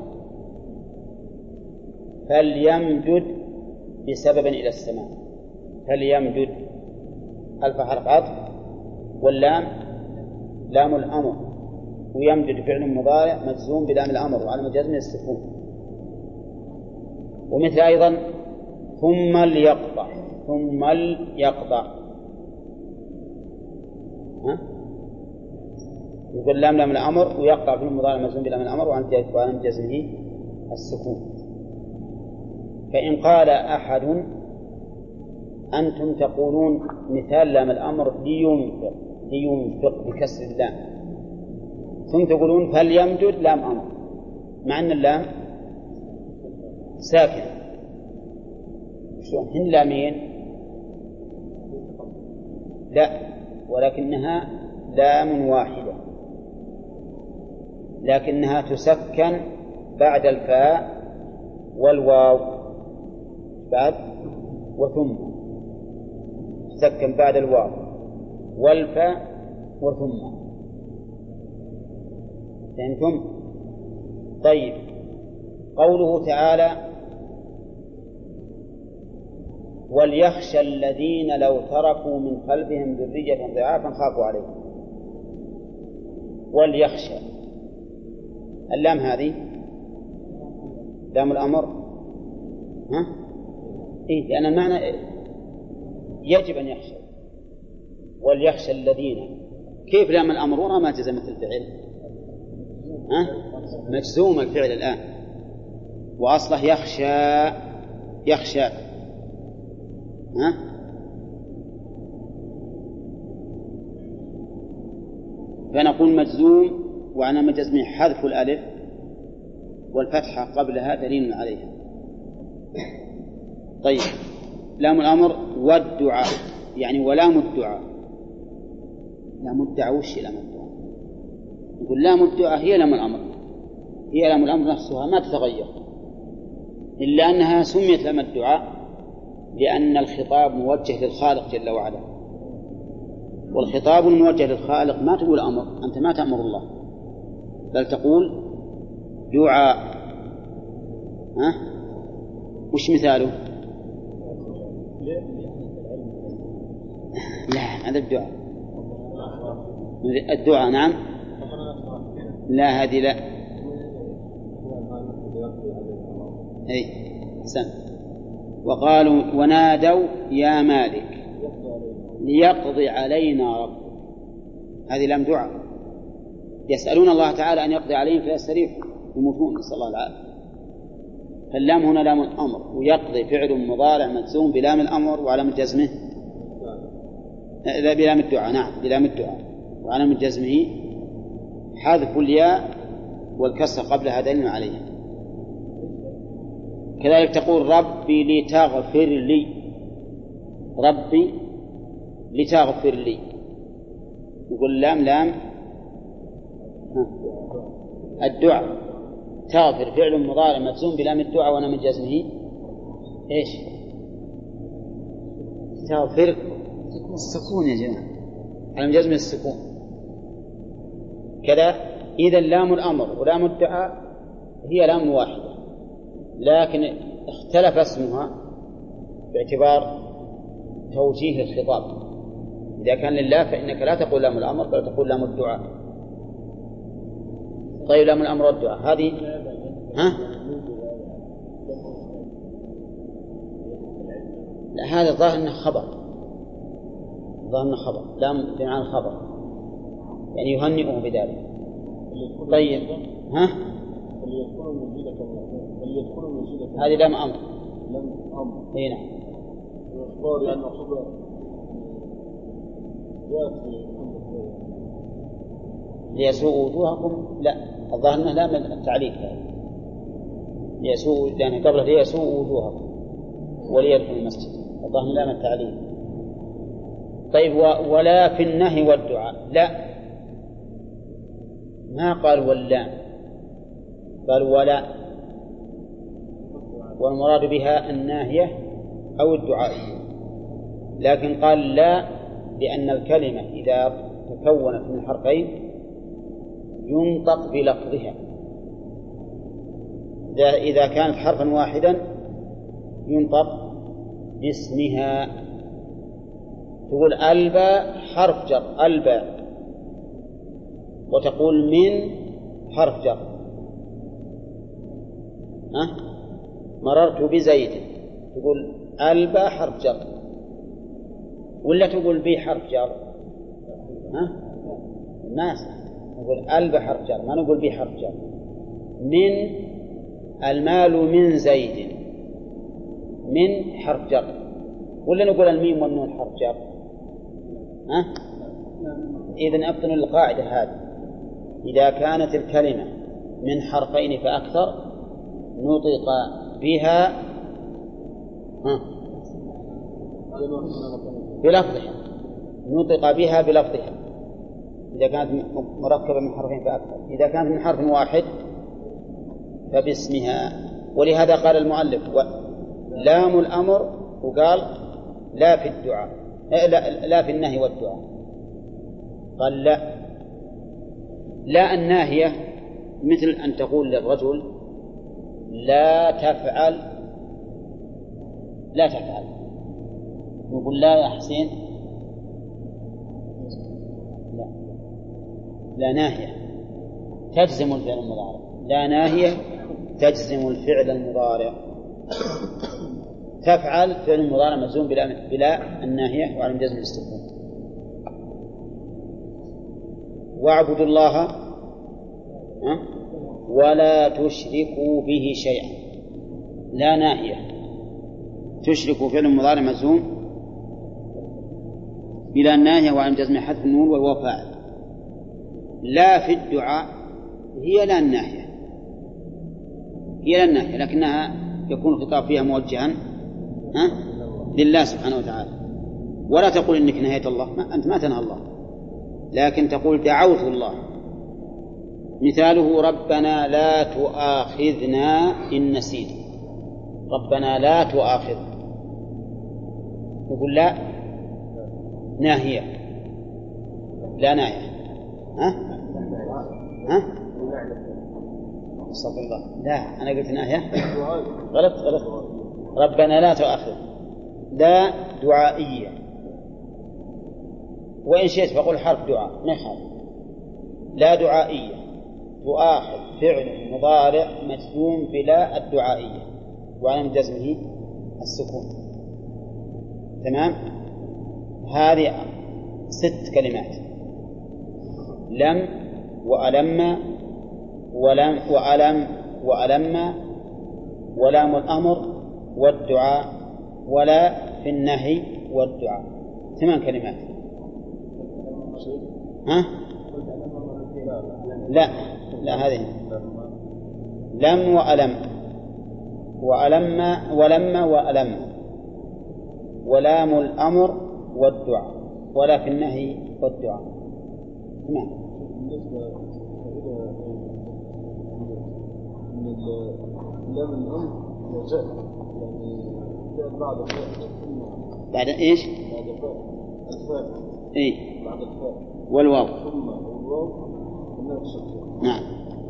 فليمدد بسبب إلى السماء. فليمدد ألف حرف عطف، واللام لام الأمر، ويمدد فعل مضارع مجزوم بلام الأمر وعلامة جزمه السكون. ومثل أيضا ثم ليقطع، ثم ليقطع، ها؟ يقول لام لام الأمر ويقطع في المضارع مجزوم بلام الأمر وعلامة جزمه السكون. فإن قال أحد أنتم تقولون مثال لام الأمر لينفق، لينفق بكسر اللام، ثم تقولون فليمدد لام أمر، مع أن اللام ساكن. شلون هن لامين؟ لا، ولكنها لام واحدة، لكنها تسكن بعد الفاء والواو بعد وثم تسكن بعد الواو والفاء وثم. فهمتم؟ طيب، قوله تعالى وليخشى الذين لو تركوا من خلفهم ذرية ضعافا خافوا عليهم. وليخشى، اللام هذه لام الأمر، ها؟ إيه؟ لأن المعنى يجب أن يخشى. وليخشى الذين، كيف لام الأمر وراء ما جزمت الفعل؟ ها؟ مجزوم الفعل الآن، وأصله يخشى يخشى، ها؟ فنقول مجزوم وعلامة جزمه حذف الألف والفتحة قبلها دليل عليها. طيب، لام الأمر والدعاء، يعني ولام الدعاء. لام الدعاء وش لام الدعاء؟ نقول لام الدعاء هي لام الأمر، هي لام الأمر نفسها ما تتغير، إلا أنها سميت لام الدعاء لأن الخطاب موجه للخالق جل وعلا، والخطاب الموجه للخالق ما تقول أمر، أنت ما تأمر الله، بل تقول دعاء. ها؟ وش مثاله؟ لا، هذا الدعاء الدعاء نعم. لا هذه لا. أي سن. وقالوا ونادوا يا مالك ليقضي علينا ربك، هذه لام دعاء، يسألون الله تعالى أن يقضي عليهم فيستريحوا يموتون، نسأل الله العافية. فاللام هنا لام الأمر، ويقضي فعل مضارع مجزوم بلام الأمر وعلامة جزمه لا بلام الدعاء، نعم بلام الدعاء، وعلامة جزمه حذف الياء والكسر قبلها دليل عليها. كذلك تقول ربي لتغفر لي، ربي لتغفر لي، يقول لام لام الدعاء، تغفر فعل مضارع مجزوم بلام الدعاء وعلامة جزمه ايش؟ تغفر السكون يا جماعة، علامة جزمه السكون. كذا إذا لام الأمر ولام الدعاء هي لام واحدة، لكن اختلف اسمها باعتبار توجيه الخطاب. إذا كان لله فإنك لا تقول لام الأمر بل تقول لام الدعاء. طيب، لام الأمر والدعاء هذه ها؟ لا، هذا ظاهر أنه خبر، ظاهر أنه خبر، لام بمعنى الخبر، يعني يهنئه بذلك. طيب، ها؟ هذه لام أمر. لام أمر. اي نعم. الإخبار يعني خبر يأتي ليسوء وجوهكم، لا الظاهر أنه لا من التعليق، ليسوء يعني قبله ليسوء وجوهكم وليدخل المسجد، الظاهر لا من التعليق. طيب، ولا في النهي والدعاء، لا ما قال ولا، قال ولا، والمراد بها الناهية أو الدعائية، لكن قال لا لأن الكلمة إذا تكونت من حرفين ينطق بلفظها، إذا كانت حرفا واحدا ينطق باسمها. تقول الباء حرف جر، الباء، وتقول من حرف جر، ها؟ مررت بزيد، تقول الباء حرف جر، ولا تقول بي حرف جر؟ ها؟ الناس نقول الباء حرف جر، ما نقول بي حرف جر. من المال من زيد، من حرف جر، ولا نقول الميم والنون حرف جر؟ ها؟ إذن أبطنوا القاعدة هذه، إذا كانت الكلمة من حرفين فأكثر نطق بها ها بلفظها، نطق بها بلفظها إذا كانت مركبة من حرفين فأكثر، إذا كانت من حرف واحد فباسمها. ولهذا قال المؤلف لام الأمر، وقال لا في الدعاء، لا, لا في النهي والدعاء. قال لا لا الناهية مثل أن تقول للرجل لا تفعل لا تفعل، نقول لا يا حسين، لا لا ناهية تجزم الفعل المضارع، لا ناهية تجزم الفعل المضارع. تفعل فعل مضارع مجزوم بلا, بلا الناهية وعلى جزم الاستفهام. واعبدوا الله ولا تشركوا به شيئا، لا ناهية تشركوا فعل مضارع مجزوم بلا الناهية وعلى جزم حذف النون والواو فاعل. لا في الدعاء هي لا الناهية، هي لا الناهية لكنها يكون الخطاب فيها موجها ها لله سبحانه وتعالى. ولا تقول إنك نهيت الله، ما أنت ما تنهى الله، لكن تقول دعوت الله. مثاله ربنا لا تؤاخذنا إن نسينا، ربنا لا تؤاخذنا، نقول لا ناهية لا ناهية ها ها استغفر الله، لا أنا قلت ناهية غلط غلط. ربنا لا تؤاخذ لا دعائية، وإن شئت فقل حرف دعاء نحن لا دعائية تؤاخذ فعل مضارع مجزوم بلا الدعائية وعلى جزمه السكون. تمام. هذه ست كلمات: لم وألم ولم وألم وألم ولام الأمر والدعاء ولا في النهي والدعاء. ثمان كلمات. ها؟ لا لا هذه لم وألم وألم ولم وألم ولام الأمر والدعاء ولا في النهي والدعاء. تمام. لام الأمر جاء يعني بعد الفاء بعد إيش؟ بعد الفاء الفاء إيه بعد الفاء والواو ثم الواو ونفس الفاء. نعم.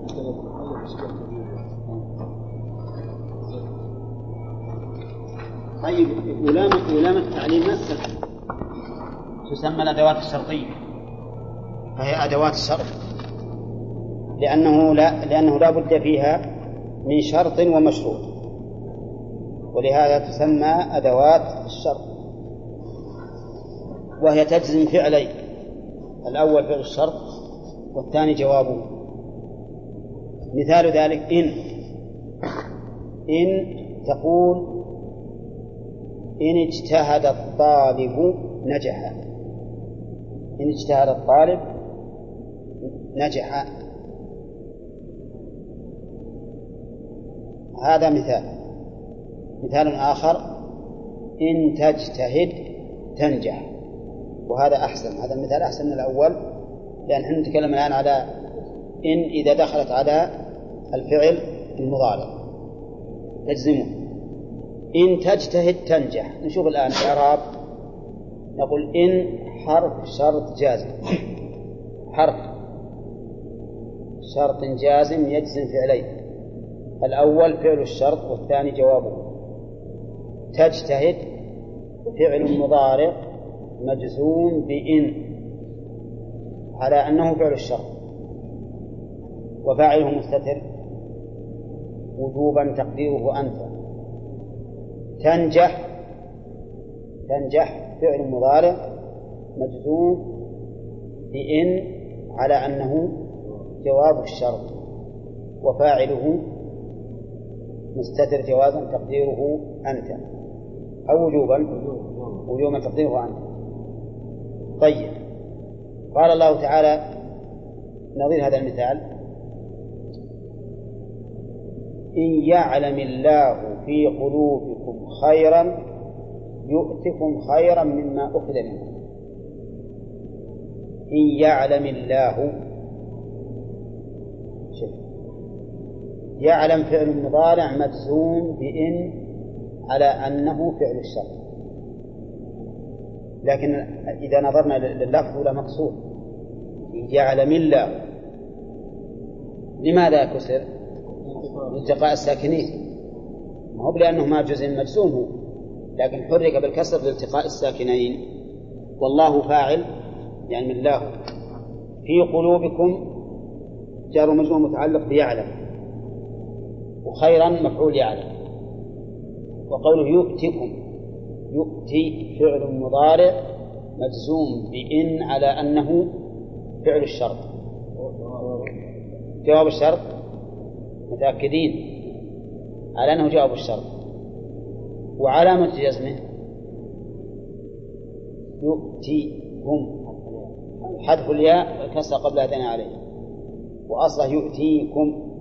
طيب ولام ولام التعليم ما تسمى الأدوات الشرطية، فهي أدوات الشرط لأنه لا لأنه لا بد فيها من شرط ومشروط، ولهذا تسمى أدوات الشرط. وهي تجزم فعلين: الأول فعل الشرط والثاني جوابه. مثال ذلك إن إن تقول إن اجتهد الطالب نجح، إن اجتهد الطالب نجح. هذا مثال. مثال آخر: إن تجتهد تنجح، وهذا أحسن، هذا المثال أحسن من الأول، لأن نحن نتكلم الآن على إن إذا دخلت على الفعل المضارع تجزمه. إن تجتهد تنجح. نشوف الآن الإعراب. نقول إن حرف شرط جازم، حرف شرط جازم يجزم فعلين: الأول فعل الشرط والثاني جوابه. تجتهد فعل مضارع مجزوم بإن على أنه فعل الشرط وفاعله مستتر وجوبا تقديره أنت. تنجح تنجح فعل مضارع مجزوم بإن على أنه جواب الشرط وفاعله مستتر جوازا تقديره أنت، أو وجوبا وجوبا تقديره أنت. طيب، قال الله تعالى نظير هذا المثال: إن يعلم الله في قلوبكم خيرا يؤتكم خيرا مما أخذ منكم. إن يعلم الله، شوف، يعلم فعل مضارع مجزوم بإن على أنه فعل الشرط، لكن إذا نظرنا لللفظ لا مقصود يعلم الله، لماذا كسر؟ لالتقاء الساكنين، ما هو لأنه ما جزء مجزوم هو، لكن حرك بالكسر لالتقاء الساكنين. والله فاعل يعني من الله، في قلوبكم جار ومجرور متعلق بيعلم، وخيرا مفعول يعلم. وقوله يؤتكم، يؤتي فعل مضارع مجزوم بإن على أنه فعل الشرط. جواب الشرط متأكدين على أنه جواب الشرط، وعلامة جزمه يؤتيكم حذف الياء الكسر قبل أذن عليه، وأصله يؤتيكم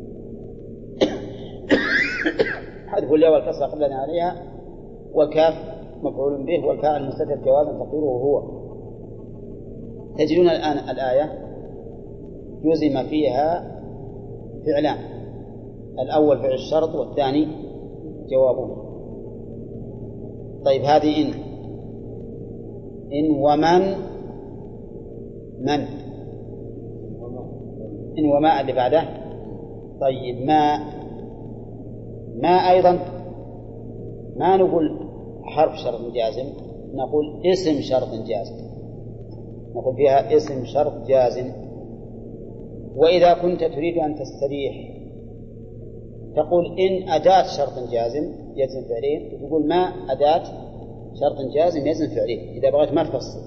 حذف الياء والكسر قبل أذن عليها، والكاف مفعول به، والفاعل مستتر جوازا تقديره هو. تجدون الآن الآية جزم فيها فعلان، الأول فعل الشرط والثاني جوابه. طيب هذه إن إن ومن من إن وما اللي بعده. طيب ما ما أيضا ما نقول حرف شرط جازم، نقول اسم شرط جازم، نقول فيها اسم شرط جازم. وإذا كنت تريد أن تستريح تقول إن أداة شرط جازم يجزم فعلين، وتقول ما أداة شرط جازم يجزم فعلين إذا بغيت ما تفصل.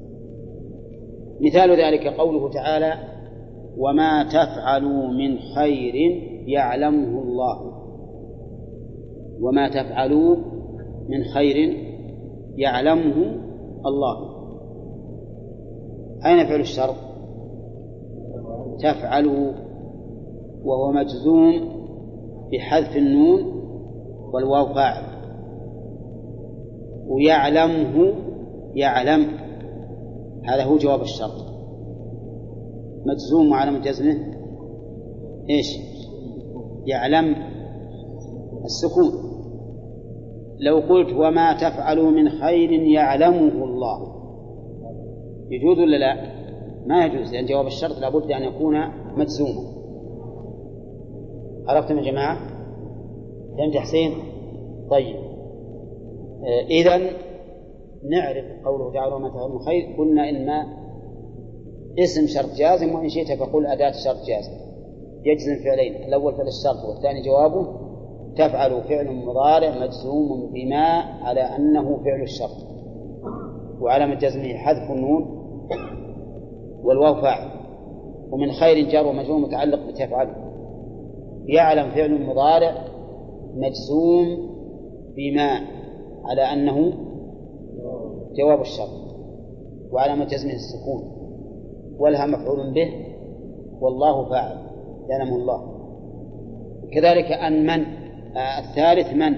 مثال ذلك قوله تعالى وما تفعلوا من خير يعلمه الله. وما تفعلوا من خير يعلمه الله، أين فعل الشرط؟ تفعلوا، وهو مجزوم بحذف النون والواو فاعل، ويعلمه يعلم هذا هو جواب الشرط مجزوم وعلامة جزمه إيش؟ يعلم السكون. لو قلت وما تفعلوا من خير يعلمه الله يجوز ولا لا؟ ما يجوز، لأن جواب الشرط لابد أن يكون مجزوما. عرفتم يا جماعة؟ فهمت حسين؟ طيب آه إذن نعرف قوله تعالى وما تفعلوا من خير، قلنا إن اسم شرط جازم، وإن شئت فقل أداة شرط جازم يجزم فعلين، الأول فعل الشرط والثاني جوابه. تفعل فعل مضارع مجزوم بما على أنه فعل الشرط، وعلامة جزمه حذف النون والواو فاعل، ومن خير جار ومجزوم متعلق بتفعل. يعلم فعل مضارع مجزوم بما على أنه جواب الشرط، وعلامة جزمه السكون، ولها مفعول به، والله فاعل يعلم الله. كذلك أن من آه الثالث من،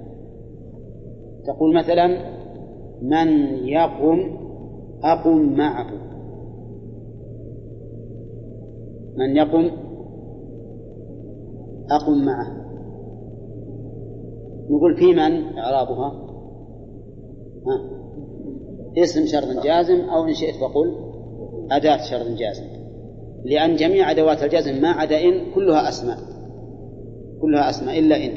تقول مثلا من يقم أقم معه، من يقم أقم معه، نقول في من إعرابها ها؟ اسم شرط جازم، أو إن شئت فقل أداة شرط جازم، لأن جميع أدوات الجزم ما عدا إن كلها أسماء، كلها أسماء إلا إن.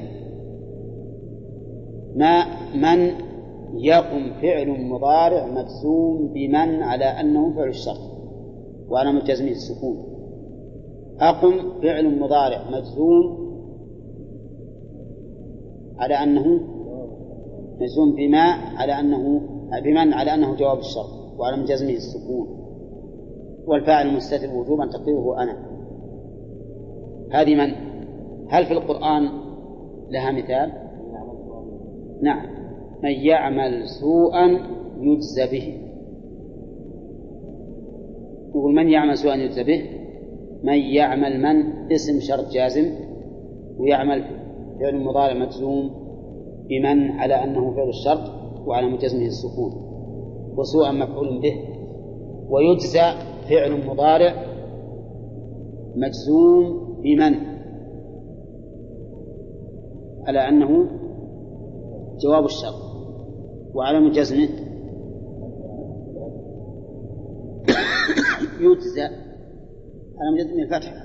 ما من يقم فعل مضارع مجزوم بمن على أنه فعل الشرط وعلامة جزمه السكون. أقم فعل مضارع مجزوم على أنه مجزوم بما على أنه بمن على أنه جواب الشرط وعلامة جزمه السكون، والفاعل مستتر وجوبا تقديره أنا. هذه من، هل في القرآن لها مثال؟ نعم، من يعمل سوءا يجزى به. يقول من يعمل سوءا يجزى به، من يعمل من اسم شرط جازم، ويعمل فعل مضارع مجزوم بمن على أنه فعل الشرط وعلى جزمه السكون، وسوءا مفعول به، ويجزى فعل مضارع مجزوم بمن على أنه جواب الشرط وعلى جزمه يجزى على مجزم الفتحة،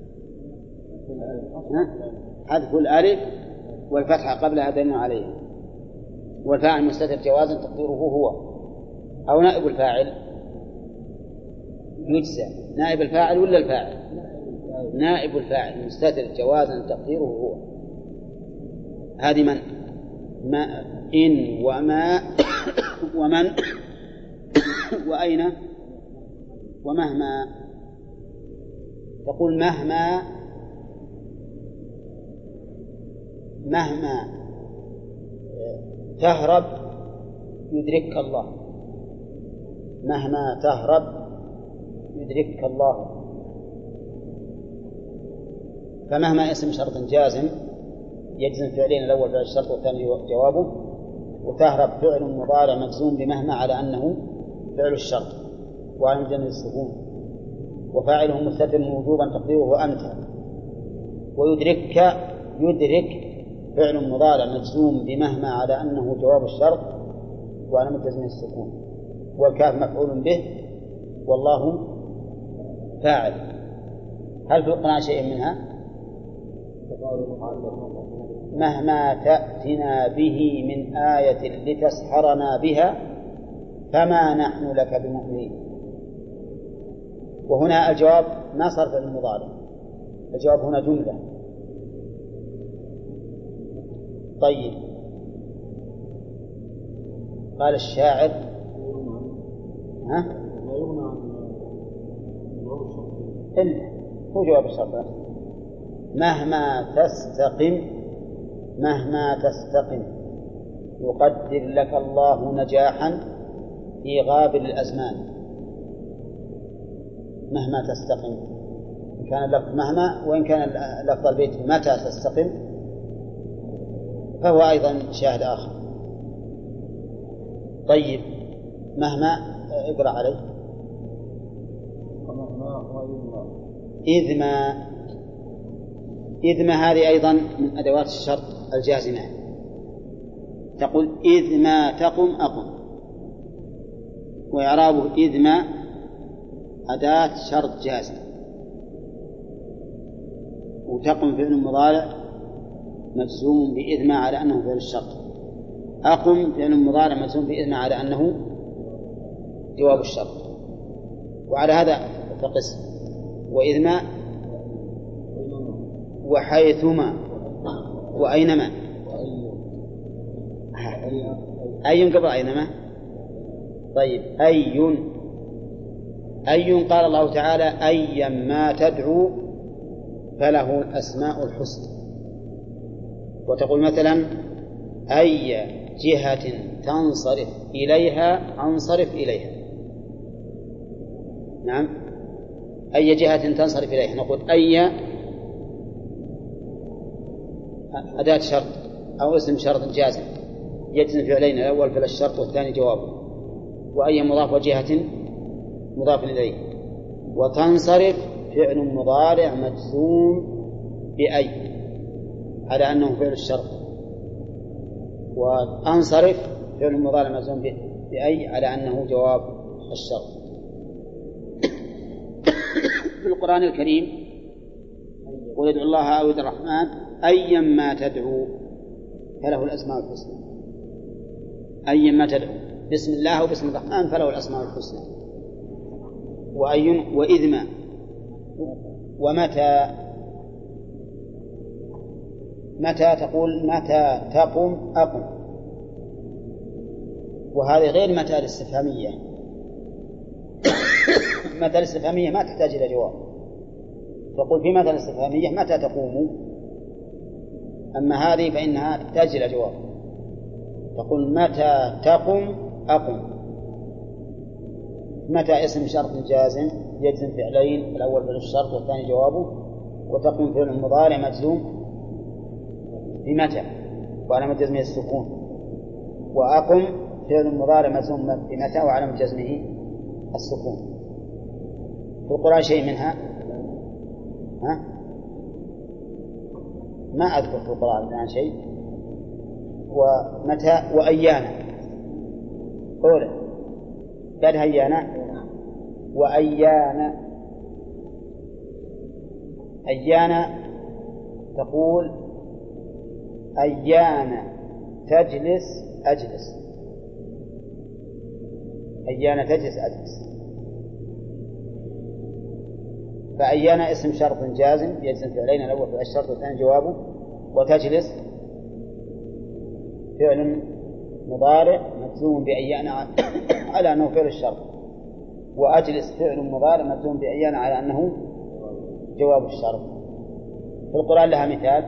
حذف الألف والفتحة قبلها دليل عليها، والفاعل مستتر جوازا تقديره هو، أو نائب الفاعل يجزى. نائب الفاعل ولا الفاعل؟ نائب الفاعل مستتر جوازا تقديره هو. هذه من ما إن وما ومن وأين ومهما. تقول مهما مهما تهرب يدركك الله، مهما تهرب يدركك الله. فمهما اسم شرط جازم يجزم فعلين، الأول فعل الشرط والثاني جوابه، وتهرب فعل مضارع مجزوم بمهما على أنه فعل الشرط وعلى مجزم السكون، وفاعله مستتر وجوبا تقديره أنت. ويدركك يدرك فعل مضارع مجزوم بمهما على أنه جواب الشرط وعلى مجزم السكون، والكاف مفعول به والله فاعل. هل في القرآن شيء منها؟ مهما تأتنا به من آية لتسحرنا بها فما نحن لك بمؤمنين. وهنا الجواب ما صار فعل المضارع، الجواب هنا جملة. طيب، قال الشاعر ها؟ إلا هو جواب الشرط. مهما تستقم مهما تستقم يقدر لك الله نجاحا في غابر الأزمان. مهما تستقم إن كان اللفظ مهما، وإن كان لفظ البيت متى تستقم فهو أيضا شاهد آخر. طيب، مهما اقرأ عليه. إذ ما إذ ما هذه أيضا من أدوات الشرط الجازمة. تقول إذ ما تقم أقم، وإعرابه إذ ما أداة شرط جازم، وتقم فعل مضارع مجزوم بإذ ما على أنه فعل الشرط. أقم فعل مضارع مجزوم بإذ ما على أنه جواب الشرط. وعلى هذا فقس. وإذ ما وحيثما وأينما. أي قبل أينما. طيب، أي أي قال الله تعالى أيا ما تدعو فله الأسماء الحسنى. وتقول مثلا أي جهة تنصرف إليها أنصرف إليها. نعم، أي جهة تنصرف إليها. نقول أي أداة شرط أو اسم شرط جازم يجزم فعلين، الأول فعل الشرط والثاني جوابه، وأي مضاف وجهة مضاف إليه. وتنصرف فعل مضارع مجزوم بأي على أنه فعل الشرط، وأنصرف فعل مضارع مجزوم بأي على أنه جواب الشرط. في القرآن الكريم قل ادعوا الله أو ادعوا الرحمن أيا ما تدعو فله الأسماء الحسنى. أيا ما تدعو بسم الله وبسم الرحمن فله الأسماء الحسنى. وأي وإذ ما ومتى. متى تقول متى تقم أقم، وهذه غير متى الاستفهامية. متى الاستفهامية ما تحتاج إلى جواب، تقول في متى الاستفهامية متى تقوم. أما هذه فإنها تحتاج إلى جواب، تقول متى تقم أقم. متى اسم شرط جازم يجزم فعلين، الأول فعل الشرط والثاني جوابه، وتقم فعل مضارع مجزوم بمتى وعلامة جزمه السكون، وأقم فعل مضارع مجزوم بمتى وعلامة جزمه السكون. في القرآن شيء منها؟ ها؟ ما أذكر في القرآن الآن شيء. ومتى وأيانا أولا بعد هيانا وأيان. أيان تقول أيان تجلس أجلس، أيان تجلس أجلس. فأيان اسم شرط جازم يجزم فعلين، الأول في الشرط والثاني جوابه. وتجلس فعل مضارع مجزوم بأيان على أنه فعل الشرط، وأجلس فعل مضارع مجزوم بأيان على أنه جواب الشرط. في القرآن لها مثال.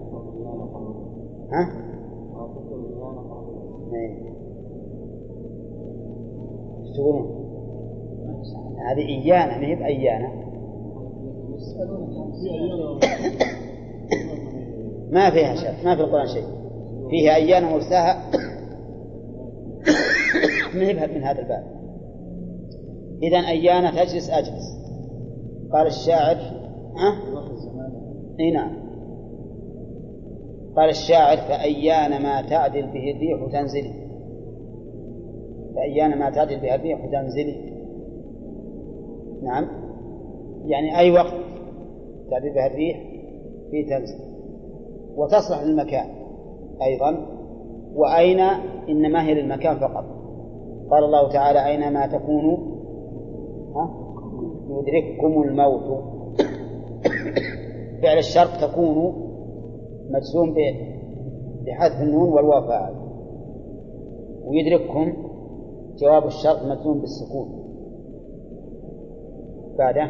ها؟ ايش تقولون؟ هذه إيانا ما هي بأيانا. ما فيها شيء، ما في القرآن شيء فيها أيانا مرساها ما هي من هذا الباب. إذن أيانا تجلس أجلس. قال الشاعر ها؟ اي نعم. قال الشاعر فأيان ما تعدل به الريح تنزلي، فأيان ما تعدل به الريح تنزلي. نعم، يعني أي وقت تعدل به الريح في تنزل. وتصلح للمكان أيضا. وأين إنما هي للمكان فقط. قال الله تعالى أينما تكونوا يدرككم الموت. فعل الشرط تكون مجزوم بحذف النون والواو فاعل، ويدرككم جواب الشرط مجزوم بالسكون. بعده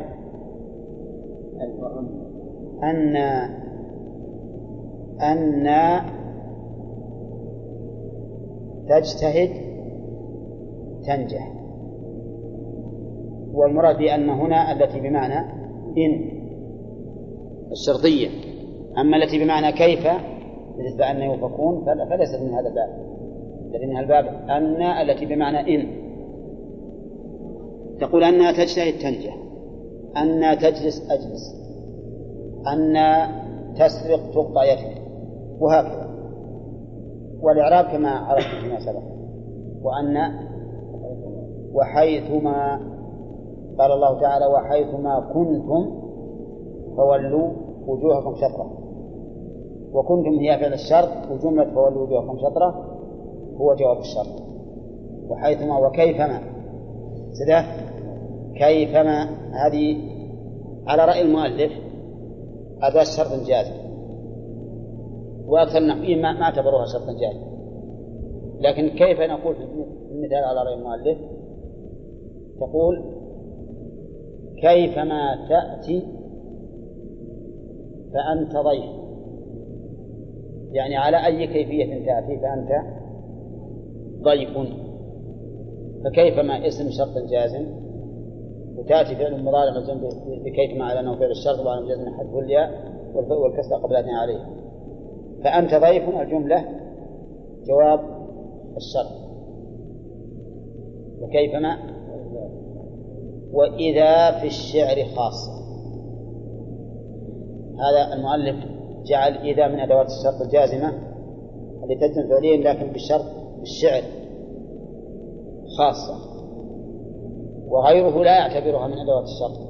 أن أن تجتهد تنجح. والمراد بأن هنا التي بمعنى إن الشرطية، أما التي بمعنى كيف بالنسبة أن يوفقون فليست من هذا الباب. الذي من الباب أن التي بمعنى إن. تقول أنها تجتهد تنجح، أنها تجلس أجلس، أنها تسرق تقطع يدك، وهكذا. والإعراب كما عرفت فيما سبق. وأن وحيثما قال الله تعالى وحيثما كنتم فولوا وجوهكم شطرة. وكنتم هي فعل الشرط، وجملة فولوا وجوهكم شطرة هو جواب الشرط. وحيثما وكيفما سده كيفما هذه على رأي المؤلف أداة شرط جازم، وأكثر النحويين ما اعتبروها شرطا جازم. لكن كيف نقول في المثال على رأي المؤلف؟ تقول كيفما تأتي فأنت ضيف، يعني على أي كيفية تأتي فأنت ضيف. فكيفما اسم شرط جازم، وتأتي فعل مضارع مجزوم بكيفما على أنه فعل الشرط وعلى جزم حذف الياء والكسر قبل أن عليه. فأنت ضيف الجملة جواب الشرط. وكيفما وإذا في الشعر خاصة. هذا المؤلف جعل إذا من أدوات الشرط الجازمة التي تجزم فعليا، لكن بالشرط بالشعر خاصة، وغيره لا يعتبرها من أدوات الشرط.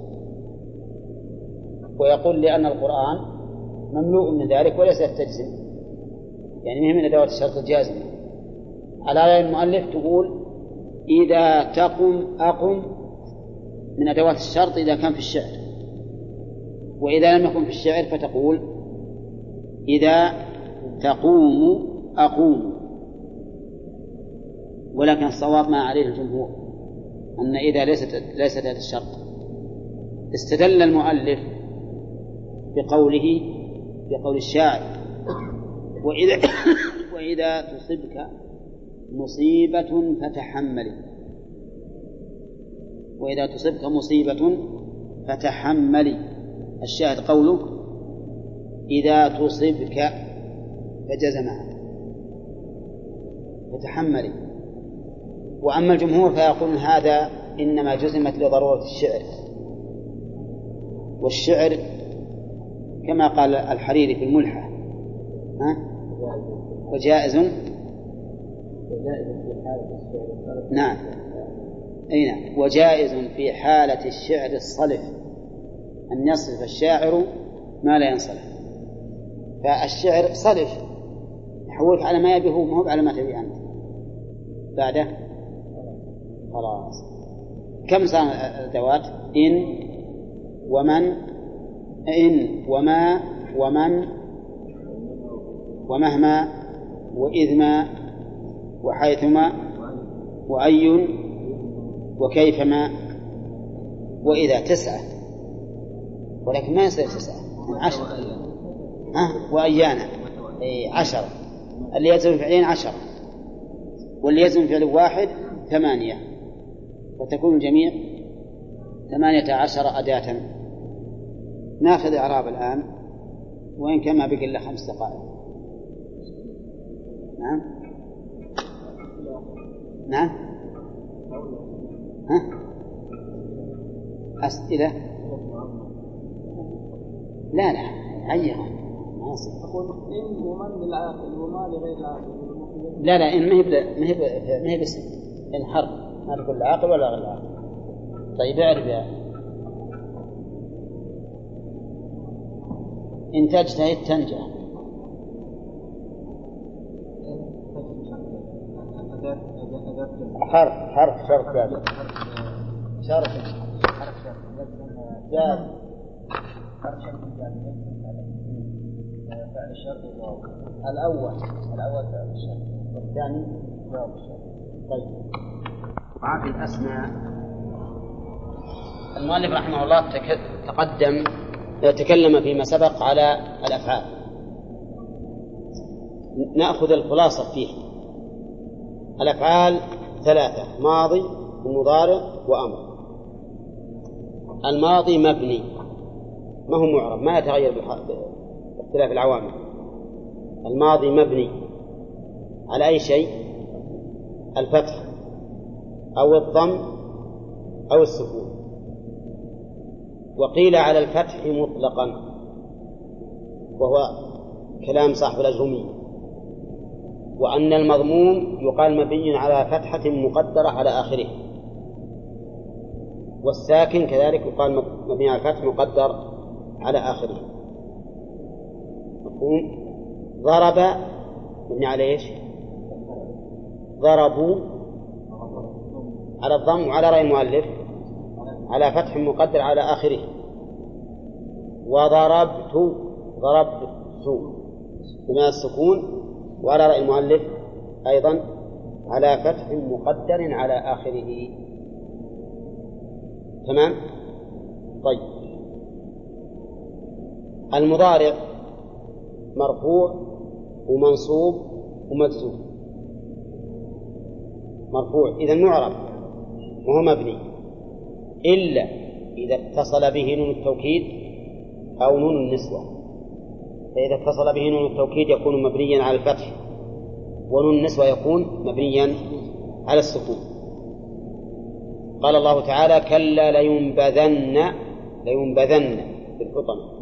ويقول لأن القرآن مملوء من ذلك وليس تجزم، يعني من أدوات الشرط الجازمة. على رأي المؤلف تقول إذا تقم أقم من أدوات الشرط إذا كان في الشعر، وإذا لم يكن في الشعر فتقول إذا تقوم أقوم. ولكن الصواب ما عليه الجمهور أن إذا ليست ليست هذا الشرط. استدل المؤلف بقوله بقول الشاعر وإذا وإذا تصبك مصيبة فتحملي، وإذا تصبك مصيبة فتحملي. الشاهد قوله إذا تصبك فجزمها فتحملي. وأما الجمهور فيقولون هذا إنما جزمت لضرورة الشعر، والشعر كما قال الحريري في الملحة ها؟ وجائز. نعم أي نعم. وجائز في حالة الشعر الصلف أن يصرف الشاعر ما لا ينصلح. فالشعر صلف يحولك على ما يبيه هو، ما هو على ما تبيه أنت. بعده خلاص. كم صار الأدوات؟ إن ومن، إن وما ومن ومهما وإذما وحيثما وأي وكيفما وإذا. تسعة، ولكن ما يصير تسعة، عشرة. أه؟ وأيانا أي عشرة. اللي يلزم فعلين عشرة، واللي يلزم فعل واحد ثمانية، فتكون الجميع ثمانية عشر أداة. ناخذ إعراب الآن، وإن كان ما بقي إلا خمس دقائق. نعم نعم. ها؟ أسئلة؟ لا لا عيها ما يصير. أقول إن ومن للعاقل وما لغير العاقل. لا لا، إن ما هي ما هي ما هي باسم، إن حرف، ما تقول العاقل ولا غير العاقل. طيب اعرف يا إن تجتهد تنجح. حرف حرف شرط جاز شرط حرف شرط جاز حرف شرط جاز فعل الشرط الأول الأول فعل الشرط والثاني جواب الشرط. طيب وعاقل الأسماء. المؤلف رحمه الله تقدم تكلم فيما سبق على الأفعال. نأخذ الخلاصة فيه. الأفعال ثلاثة: ماضي ومضارع وأمر. الماضي مبني ما هو معرب، ما يتغير باختلاف العوامل. الماضي مبني على أي شيء؟ الفتح أو الضم أو السكون. وقيل على الفتح مطلقا، وهو كلام صاحب الأجرمية. وأن المضموم يقال مبني على فتحة مقدرة على آخره، والساكن كذلك يقال مبني على فتح مقدر على آخره. مفهوم؟ ضرب مبني على إيش؟ ضربوا على الضم وعلى رأي المؤلف على فتح مقدر على آخره. وضربت ضربت بما السكون، وعلى رأي المؤلف أيضا على فتح مقدر على آخره. تمام؟ طيب المضارع مرفوع ومنصوب ومجزوم. مرفوع إذا معرب وهو مبني، إلا إذا اتصل به نون التوكيد أو نون النسوة. فإذا اتصل به نون التوكيد يكون مبنيا على الفتح، ونون النسوة يكون مبنيا على السكون. قال الله تعالى: كلا لينبذن لينبذن في الحطمة.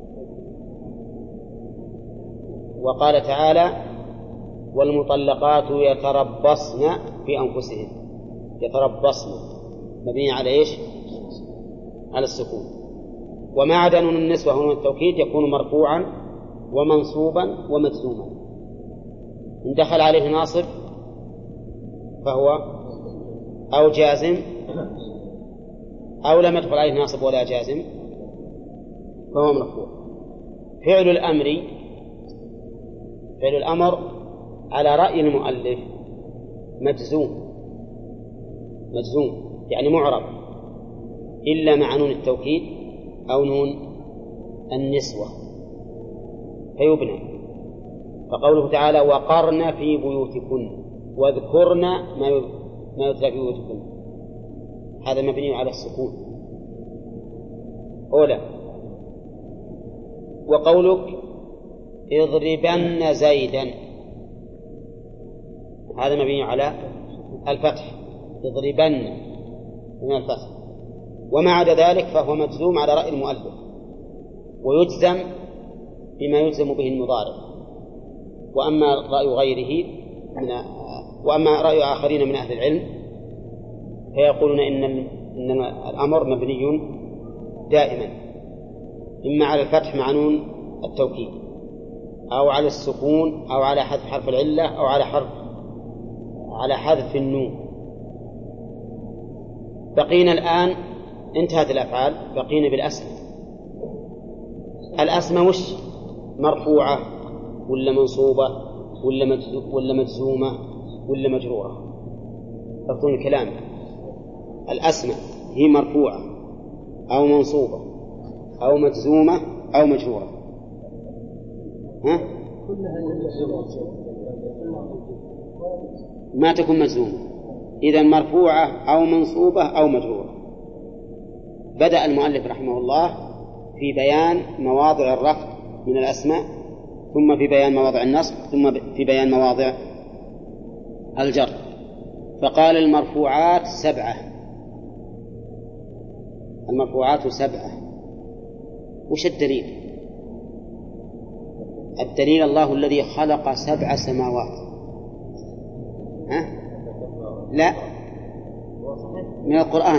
وقال تعالى: والمطلقات يتربصن في أنفسهن. يتربصن مبني على إيش؟ على السكون. وما عدا نون النسوة ونون التوكيد يكون مرفوعا ومنصوبا ومجزوما. إن دخل عليه ناصب فهو أو جازم، أو لم يدخل عليه ناصب ولا جازم فهو مرفوع. فعل الأمر فعل الأمر على رأي المؤلف مجزوم مجزوم يعني معرب، إلا مع نون التوكيد أو نون النسوة فيبنى. فقوله تعالى: وقرن في بيوتكن واذكرن ما يتلى في بيوتكن، هذا مبني على السكون أولا. وقولك: اضربن زيدا، هذا مبني على الفتح. اضربن من الفتح. وما عدا ذلك فهو مجزوم على رأي المؤلف، ويجزم بما يجزم به المضارع. وأما رأي غيره من وأما رأي آخرين من أهل العلم فيقولون إن إن الأمر مبني دائما إما على الفتح مع نون التوكيد أو على السكون أو على حذف حرف العلة أو على حرف على حذف النون. بقينا الآن انتهت الأفعال، بقينا بالأسماء. الأسماء وش؟ مرفوعة ولا منصوبة ولا مجزومة ولا مجرورة؟ أفضل الكلام. الأسماء هي مرفوعة أو منصوبة أو مجزومة أو مجرورة؟ ها؟ ما تكون مجزومة، إذن مرفوعة أو منصوبة أو مجرورة. بدأ المؤلف رحمه الله في بيان مواضع الرفع من الأسماء، ثم في بيان مواضع النصب، ثم في بيان مواضع الجر. فقال المرفوعات سبعة، المرفوعات سبعة. وش الدليل؟ الدليل الله الذي خلق سبع سماوات. ها؟ لا، من القرآن.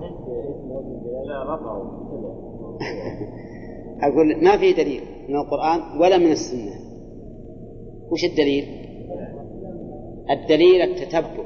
أقول ما في دليل من القرآن ولا من السنة. وش الدليل؟ الدليل التتبع.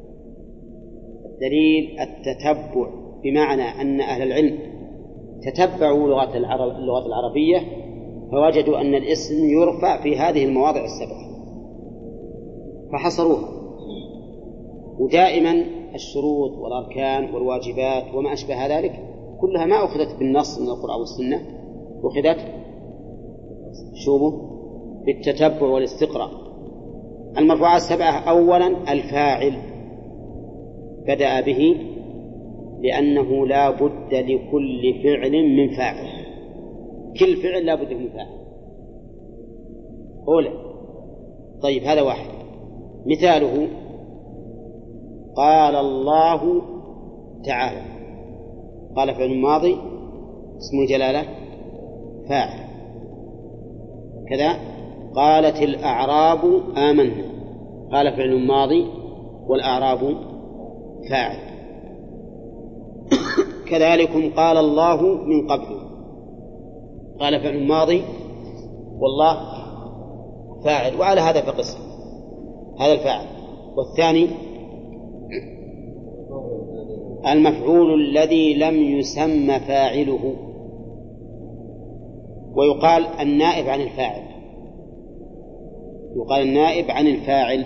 الدليل التتبع بمعنى أن أهل العلم تتبعوا لغة العرب اللغة العربية فوجدوا أن الاسم يرفع في هذه المواضع السبعة فحصروها. ودائما الشروط والأركان والواجبات وما أشبه ذلك كلها ما أخذت بالنص من القرآن والسنة، أخذت شوفوا بالتتبع والاستقراء. المرفوعات السبعة: أولا الفاعل، بدأ به لأنه لا بد لكل فعل من فاعل، كل فعل لا بد من فاعل. أولا. طيب هذا واحد. مثاله قال الله تعالى، قال فعل ماضي اسم الجلالة فاعل. كذا قالت الأعراب آمنا، قال فعل ماضي والأعراب فاعل. كذلكم قال الله من قبل، قال فعل ماضي والله فاعل. وعلى هذا فقس هذا الفاعل. والثاني المفعول الذي لم يسمى فاعله، ويقال النائب عن الفاعل، يقال النائب عن الفاعل،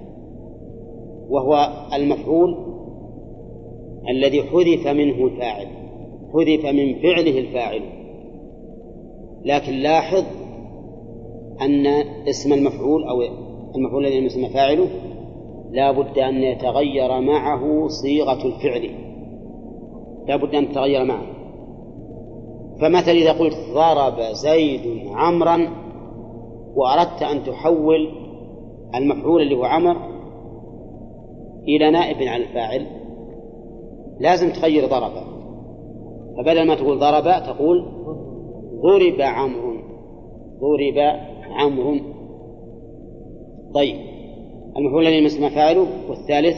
وهو المفعول الذي حذف منه الفاعل، حذف من فعله الفاعل. لكن لاحظ أن اسم المفعول أو المفعول الذي يسمى فاعله لا بد أن يتغير معه صيغة الفعل، لا بد أن تتغير معه. فمثل إذا قلت ضرب زيد عمرا وأردت أن تحول المفعول اللي هو عمر إلى نائب عن الفاعل لازم تغير ضرب، فبدل ما تقول ضرب تقول ضرب عمرو، ضرب عمرو. طيب المفعول الذي يسمى فاعله. والثالث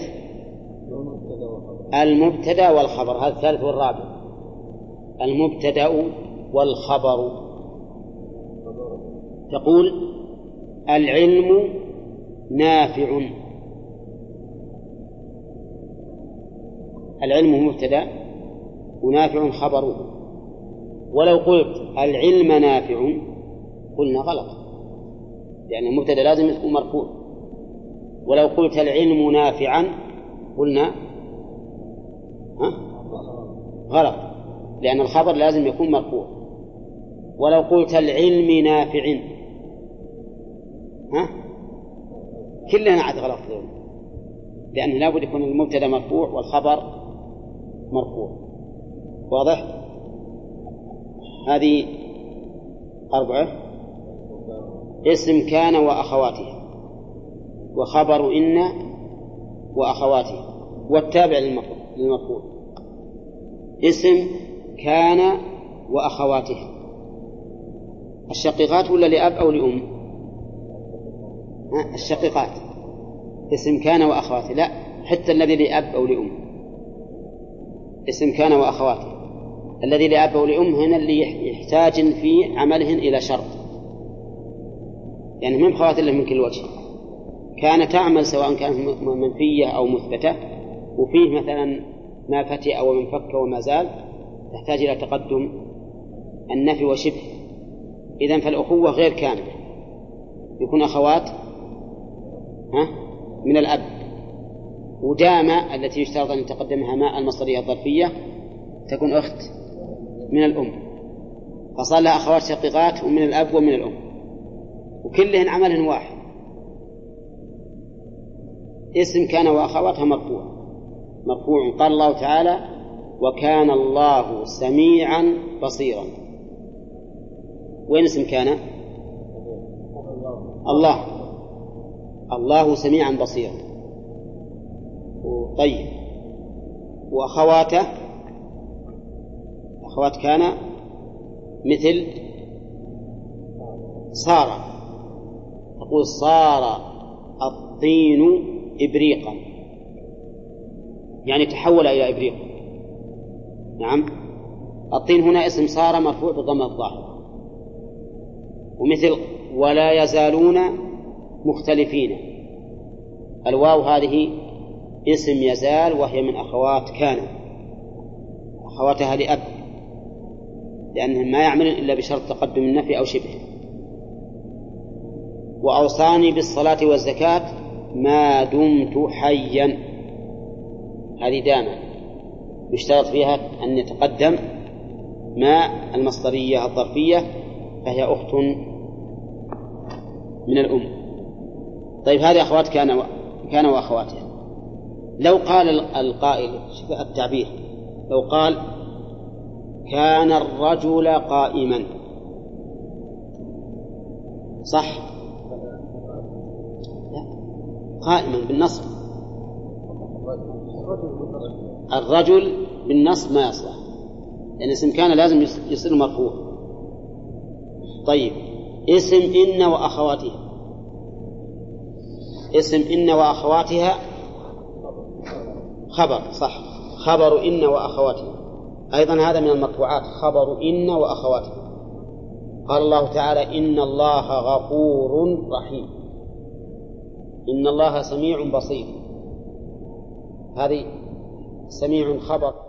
المبتدأ والخبر، هذا الثالث والرابع. المبتدأ والخبر، تقول العلم نافع، العلم مبتدأ ونافع خبره. ولو قلت العلم نافع قلنا غلط، لأن المبتدأ لازم يكون مرفوع. ولو قلت العلم نافعا قلنا ها؟ غلط، لأن الخبر لازم يكون مرفوع. ولو قلت العلم نافع ها؟ كلنا عاد غلط، لأن لابد يكون المبتدأ مرفوع والخبر مرفوع. واضح؟ هذه أربعة. اسم كان وأخواتها، وخبر إن وأخواتها، والتابع للمفعول. اسم كان وأخواتها الشقيقات ولا لأب أو لأم؟ الشقيقات. اسم كان وأخواتها، لا حتى الذي لأب أو لأم. اسم كان وأخواته. الذي لأب ولأم هنا اللي يحتاج في عملهن إلى شرط، يعني من خوات الله من كل وجه. كان تعمل سواء كانت منفية أو مثبتة، وفيه مثلا ما فتئ أو من فك وما زال، تحتاج إلى تقدم النفي وشبه. إذن فالأخوة غير كاملة، يكون أخوات ها من الأب. ودام التي يشترط أن تقدمها ماء المصدرية الظرفية تكون أخت من الأم، فصار لها أخوات شقيقات ومن الأب ومن الأم، وكلهن عملهن واحد. اسم كان وأخواتها مرفوع مرفوع قال الله تعالى: وكان الله سميعا بصيرا. وين اسم كان؟ الله الله سميعا بصيرا. طيب، وأخواته أخوات كان مثل صار، تقول صار الطين إبريقا، يعني تحول إلى إبريق. نعم، الطين هنا اسم صار مرفوع بضم الظاهر. ومثل ولا يزالون مختلفين، الواو هذه اسم يزال وهي من أخوات كان، أخواتها لأب، لأنهم ما يعملون إلا بشرط تقدم النفي أو شبه. وأوصاني بالصلاة والزكاة ما دمت حيا، هذه دامة يشترط فيها أن يتقدم ما المصدرية الظرفية، فهي أخت من الأم. طيب، هذه أخوات كان و... كان وأخواته. لو قال القائل، شوف التعبير، لو قال كان الرجل قائما، صح؟ لا، قائما بالنصب. الرجل بالنصب ما يصلح، لأن اسم كان لازم يصير مرفوع. طيب، اسم إن وأخواتها، اسم إن وأخواتها خبر، صح، خبر إن وأخواتها. أيضا هذا من المرفوعات، خبر إن وأخواتها. قال الله تعالى: إن الله غفور رحيم، إن الله سميع بصير. هذه سميع خبر